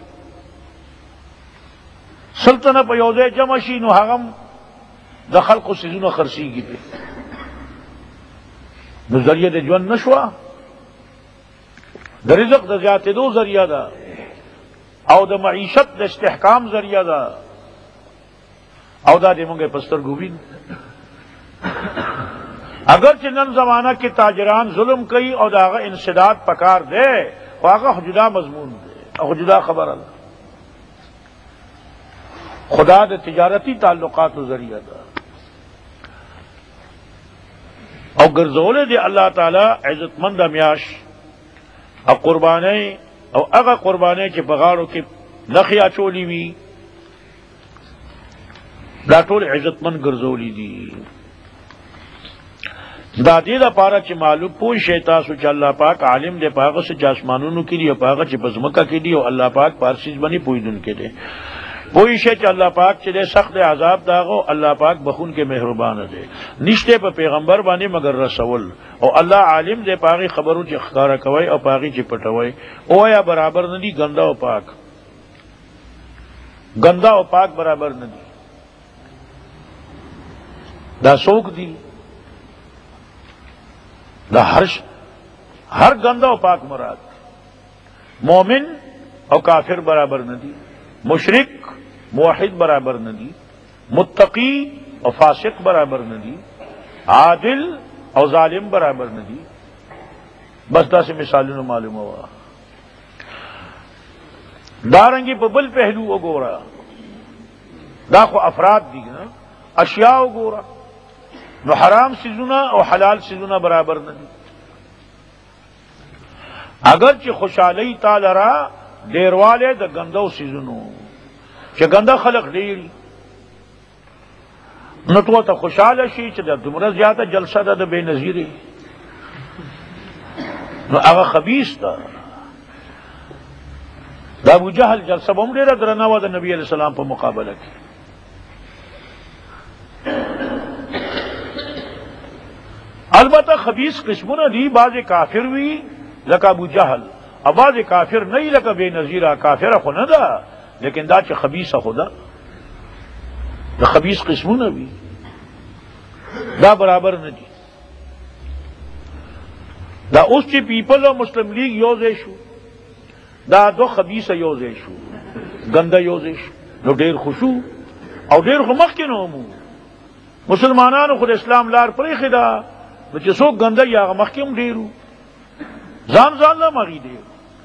S1: سلطنه په یو ځای جمع شي نو هغه د خلقو څیزونه خرڅېږي پې، نو ذریعه د ژوند نه شوه، د رزق د زیاتېدو ذریعه ده او د معیشت د استحکام ذریعہ ده او دا دې مونږه په سترګو وینو. اگر چې نن زمانہ کې تاجران ظلم کوي او داغه انسداد پکار ده خو هغه جدا مضمون ده او جدا خبره ده. خدا د تجارتی تعلقاتو ذریعہ ده او ګرځولې دی الله تعالی عزتمند میاش او قرباني او هغه قرباني چې بغاړو کې نخي اچولې وي دا ټول عزتمند ګرځولې دي. دا دې لپاره چې معلوم پوه شي تاسو چې الله پاک عالم دی پاغه چې آسمانونو کې دی او پاغه چې پزمکه کې دی او الله پاک پارسیز باندې پویدونکو دی. پوه شي چې الله پاک چې سخت عذاب داغو الله پاک بخون کې مهربان دی، نشته په پیغمبر باندې مگر رسول او الله عالم دی پاغه خبرو چې ښکارا کوي او پاغه چې پټوي او یا برابر نه دي. ګندا او پاک، ګندا او پاک برابر نه دي. دا څوک دي؟ دا ہر گندا و پاک مراد. مومن اور کافر برابر نہ دی، مشرک موحد برابر نہ دی، متقی اور فاسق برابر نہ دی، عادل اور ظالم برابر نہ دی. بس دا سے مثالوں معلوم ہوا. دارنگی پہ بل پہلو وګورا دا خو افراد دی نا، اشیاء وګورا نو حرام سیزونه او حلال سیزونه برابر نه دي. اگر چې خوشحالی تعالی را ډیرواله د ګندو سیزونو چې ګنده خلق ډیری نو ته خوشاله شي چې د دومره زیاته جلسه ده د بے نظیری نو هغه خبیث ده. د ابو جهل جلسه هم ډیره درنه و د نبی علیہ السلام په مقابله کې. البتہ خبیث قسمونه دي، بعض کافر وی لکه ابو جهل او بعض کافر نه لکه بے نظیره کافر خو نه ده لیکن دا چې خبیثه خدا د خبیث قسمونه وی دا برابر نه دي. دا اوس چې پیپل او مسلم لیگ یوځای شو دا دو خبیثه یوځای شو ګنده یوځای شو نو ډیر خوشو او ډیر خو مخکې نو مسلمانانو خود اسلام لار پرېښې ده نو چې څوک ګنده یا هغه مخکې هم ډېرو ځان نه مغي ډېر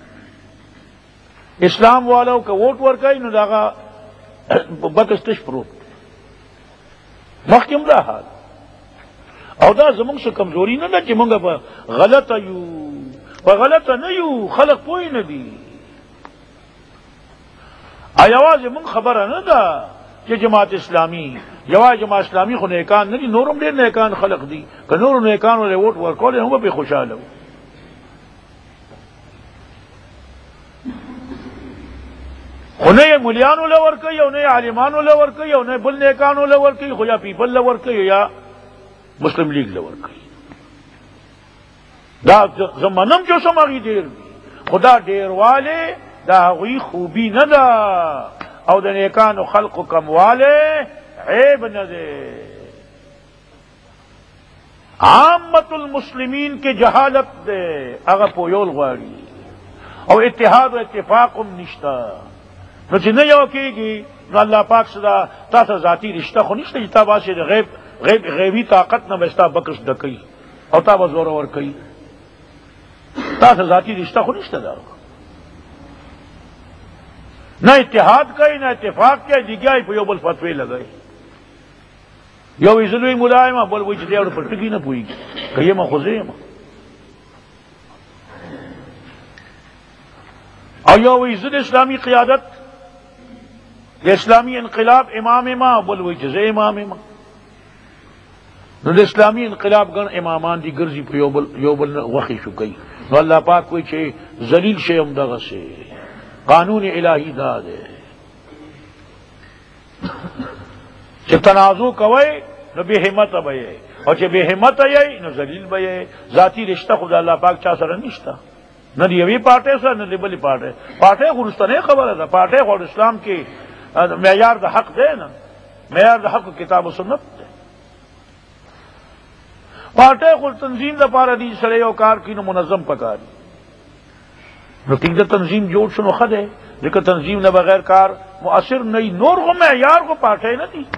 S1: اسلام والو که ووټ ورکوي نو د هغه بکس تش پروت مخکې هم دا حال او دا زمونږ څه کمزوري نه ده چې مونږ په غلطه یو په غلطه نه یو خلق پوه نه دي. یوازې مونږ خبره نه ده چې جماعت اسلامی یوازې جماعت اسلامی خو نیکان نه دي، نورم ډېر نیکان خلق دي. که نورو نیکانو له ووټ ورکول هم به خوشاله وو. خو نه یې ملیانو له ورکوي او نه یې عالمانو له ورکوي او نه بل نیکانو له ورکوي، خو یا پیپل له ورکوي یا مسلم لیگ له ورکوي. دا زمانم جو سماغي ډېر دي خدا ډېرواله دا هغوی خوبی نه ده او د نیکانو خلقو کمواله عیب نه ده. عامت المسلمین کے جہالت دے هغه پویول غواړي او اتحاد و اتفاق هم نشتا. نو چې نه یو کېږي نو الله پاک صدا تا ته ذاتی رشته خو نشته چې تا باسې د غیبی طاقت نه به ستا بکس ډکوي او تا به زور ورکوي. تا ته ذاتی رشته خو نشته دا. نہ اتحاد کوي نہ اتفاق کوي، دیګای په یو بل فتوی لګوي. یو ایزلوی ملایم بل وایي چې دی پر ټکی نه پوهېږي که یم خو زه یم. او یو وایي زه د اسلامي قیادت د اسلامي انقلاب امام ما، بل وایي چې زه امام ما. نو د اسلامي انقلاب ګڼ امامان دي ګرځي په یو بل غوښې شو کوي. نو الله پاک وایي چې ذلیل شی هم دغسې قانون الہی دا دے چې تنازع کوي نو بے همت به یې، او چې بے همت یې نو ذلیل به یې. ذاتی رشتہ خدا الله پاک چا سره نشته، نه دی یوې پارټۍ سره نه دی بلې پارټۍ خو رستنۍ خبره ده. پارټۍ خو اسلام کې معیار د حق دی نه، معیار د حق کتاب و سنت دی. پارټۍ خو تنظیم دپاره دي، سړی یو کار کوي نو منظم پکاري. نو ٹھیک ده تنظیم جوړ شو نو ښه دی، ځکه تنظیم نه بغیر کار مؤثر نه وي. نور خو معیار خو پارټۍ نه دي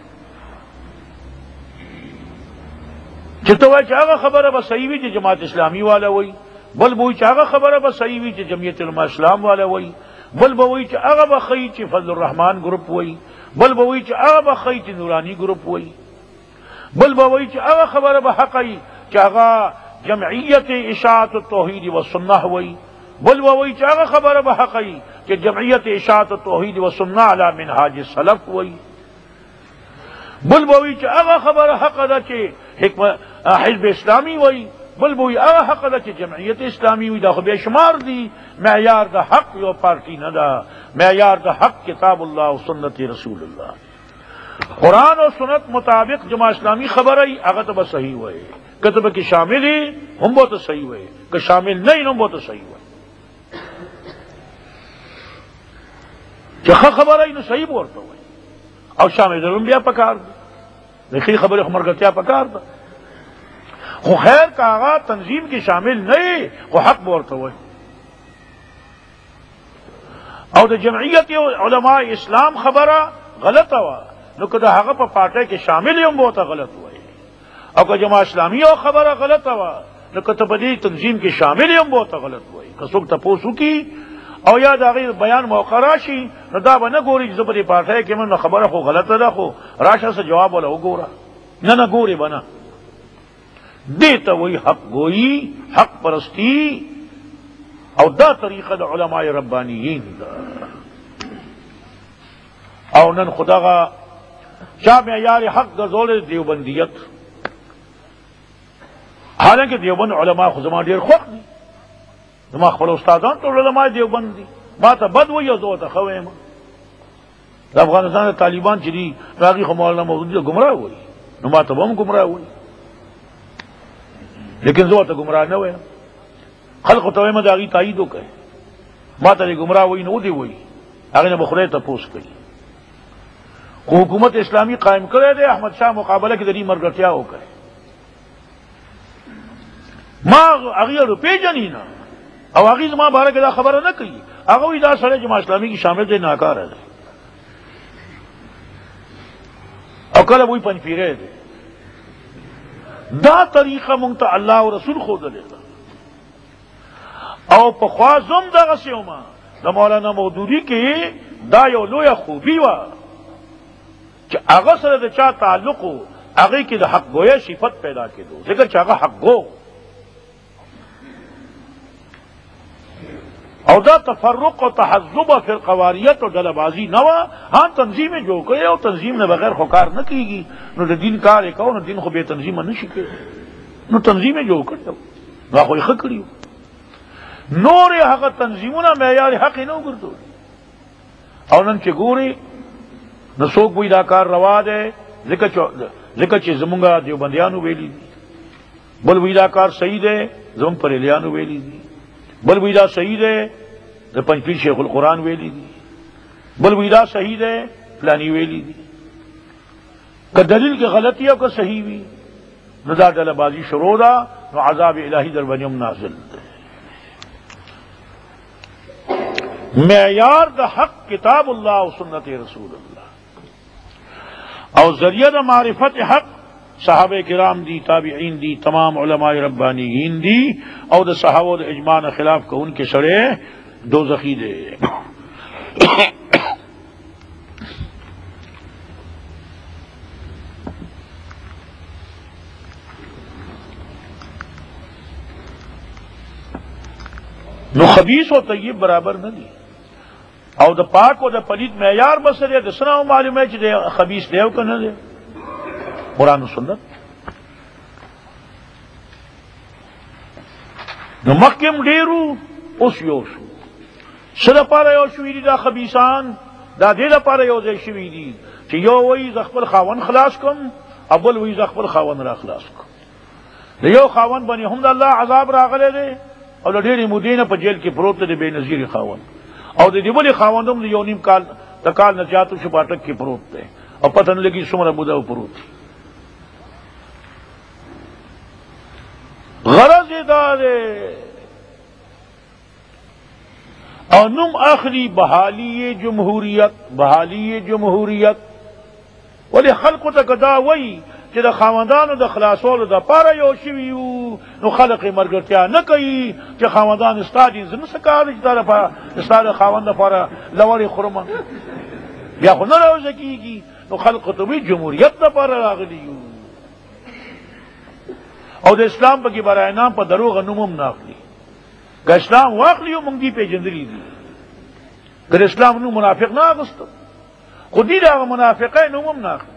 S1: چې ته وایي چې هغه خبره به صحیح وي چې جماعت اسلامي والا وایي، بل به وایي چې هغه خبره به صحیح وي چې جمعیت علماء اسلام والا وایي، بل به وایي چې هغه به ښیي چې فضل الرحمان ګروپ وایي، بل به وایي چې هغه به ښیي چې نورانی ګروپ وایي، بل به وایي چې هغه خبره به حق وي چې هغه جمعیت اشاعت التوحید والسنه وایي، بل وایي چې هغه خبره به حق وي چې جمعیت اشاعت التوحید والسنه علی منهاج السلف وایي، بل وایي چې هغه خبره حق ده چې حزب اسلامی وایي، بل وایي هغه حق ده چې جمعیت اسلامی وایي. دا خو بے شمار دي. معیار د حق یو پارټي نه ده، معیار د حق کتاب الله او سنت رسول الله. قرآن او سنت مطابق جماعت اسلامی خبره ای هغه ته به صحیح وایي، کتب کې شامل ای هم به ته صحیح وایي، که شامل نه ای هم به ته صحیح وایي. چې ښه خبره ای نو صحیح به ورته وایي، او شامل درون بیا پکار دی. د ښې خبرې خو ملګرتیا پکار ده، خو خیر که هغه تنظیم کې شامل نه ای خو حق به ورته وایي. او د جمعیت علماء اسلام خبره غلطه وه نو که د هغه په پارټۍ کې شامل یم به ورته غلط وایي، او که جماعت اسلامي یو خبره غلطه وه نو که ته په دې تنظیم کې شامل یم به ورته غلط وایي. که څوک تپوس وکړي او یا د هغې بیان موقع راشي نو دا به نه ګوري چې زه په دې پارټۍ کې یم نو خبره خو غلطه ده، خو راشه څه جواب وله وګوره. نه ګورې به نه. دې ته وایي حق ګویي، حق پرستی، او دا طریقه د علماء ربانیین ده. او نن خدغه چا معیار حق ګرځولی دیوبندیت، حالانکه دیوبند علما خو زما ډېر خوښ دي، زما خپل استادان ټول علما دیوبند دي. ما ته بد وایي او زه ورته ښه وایم. د افغانستان د طالبان چې دي نو هغې خو مولانا مودودي ته ګمراه وایي، نو ما ته به هم ګمراه وایي، لیکن زه ورته ګمراه نه وایم. خلقو ته وایم د هغې تایید وکړئ. ما ته دې ګمراه وایي نو ودې وایي، هغې نه به خدای تپوس کوي. خو حکومت اسلامی قائم کړی دی، احمد شاه مقابله کې د دې ملګرتیا وکړي. ما هغې اړو پېژني نه او هغې زما باره کې دا خبره نه کوي. هغه وایي دا سړی جماعت اسلامي کې شامل دی ناکاره دی، او کله وایي پنجپیری دی. دا طریقه مونږ ته الله او رسول ښودلې ده. او پخوا زم دغسې ومه د مولانا مودودي کې دا یو لویه خوبي وه چې هغه سره د چا تعلق و هغې کې د حق ګویه صفت پیدا کېدو، ځکه چې هغه حق گو. او دا تفرق و تحزب و فرقواریت و ډلهبازي نه وه. ها تنظیم یې جوړ کړی او تنظیم نه بغیر خو کار نه کېږي. نو د دین کار یې کوو نو دین خو بې تنظیمه نه شي کېږي. نو تنظیم یې جوړ کړی نو هغه یې ښه کړي. نور یې هغه تنظیمونه معیار حق یې نه وګرځولي. او نن چې ګوري نو څوک وایي دا کار روا دی ځکه چې زمونږ دیوبندیانو ویلي دي، بل وایي دا کار صحیح دی زمونږ بریلیانو ویلي دي، بل وایي دا صحیح دی د پنجپیر شیخ القرآن ویلي دي، بل وایي دا صحیح دی فلانی ویلي دي. که دلیل کې غلطي او که صحیح وي نو دا ډلهبازي شروع ده، نو عذاب الهي در باندې هم نازل ده. معیار دا حق کتاب اللہ و سنت رسول اللہ، اور ذریعہ دا معرفت حق صحابہ کرام دی، تابعین دی، تمام علماء ربانیین دی، اور دا صحابہ دا اجماع خلاف کو ان کے سڑے دوزخی دے۔ نو خبیث و طیب برابر نہ دی، او دا پاک و دا پلید معیار مسئلے دا سنا معلوم ہے چی خبیث دیو کا نہ دے قرآن و سنت۔ نو مکم ڈیرو اس یوشو سدا پارا یو شوی دی دا خبیثان دا دیل پارا یو زی شوی دی چی یو وی زخبر خاون خلاص کم، ابل وی زخبر خاون را خلاص کم۔ یو خاون بنی حمد اللہ عذاب راغلے دے، او د ډېرې مودې نه په جیل کې پروت دی بے نظیر خاوند، او د دې بلې خاوند هم د یو نیم کال د کال نه زیاتو شو پاټک کې پروت دی، او پته نه لګي څومره موده پروت دی۔ غرض یې دا دی او نم اخلی بحالی جمہوریت، بحالی جمہوریت، ولی خلقو ته که دا وایي چې د خاوندانو د خلاصولو د پاره یو شوي یو، نو خلق یې ملګرتیا نه کوي چې خاوندان ستا دي، زه نه څه کار دی چې ستا د خاوند دپاره لوړې خورمه، بیا خو نه راوځه کېږي، نو خلقو ته وایي جمهوریت دپاره راغلي یو، او د اسلام پکې برای نام په دروغه نوم هم نه اخلي، که اسلام واخلي یو موږ دي پېژندلي دي، که د اسلام نوم منافق نه اخیستو، خو دي د هغه منافقۍ نوم هم نه اخلي۔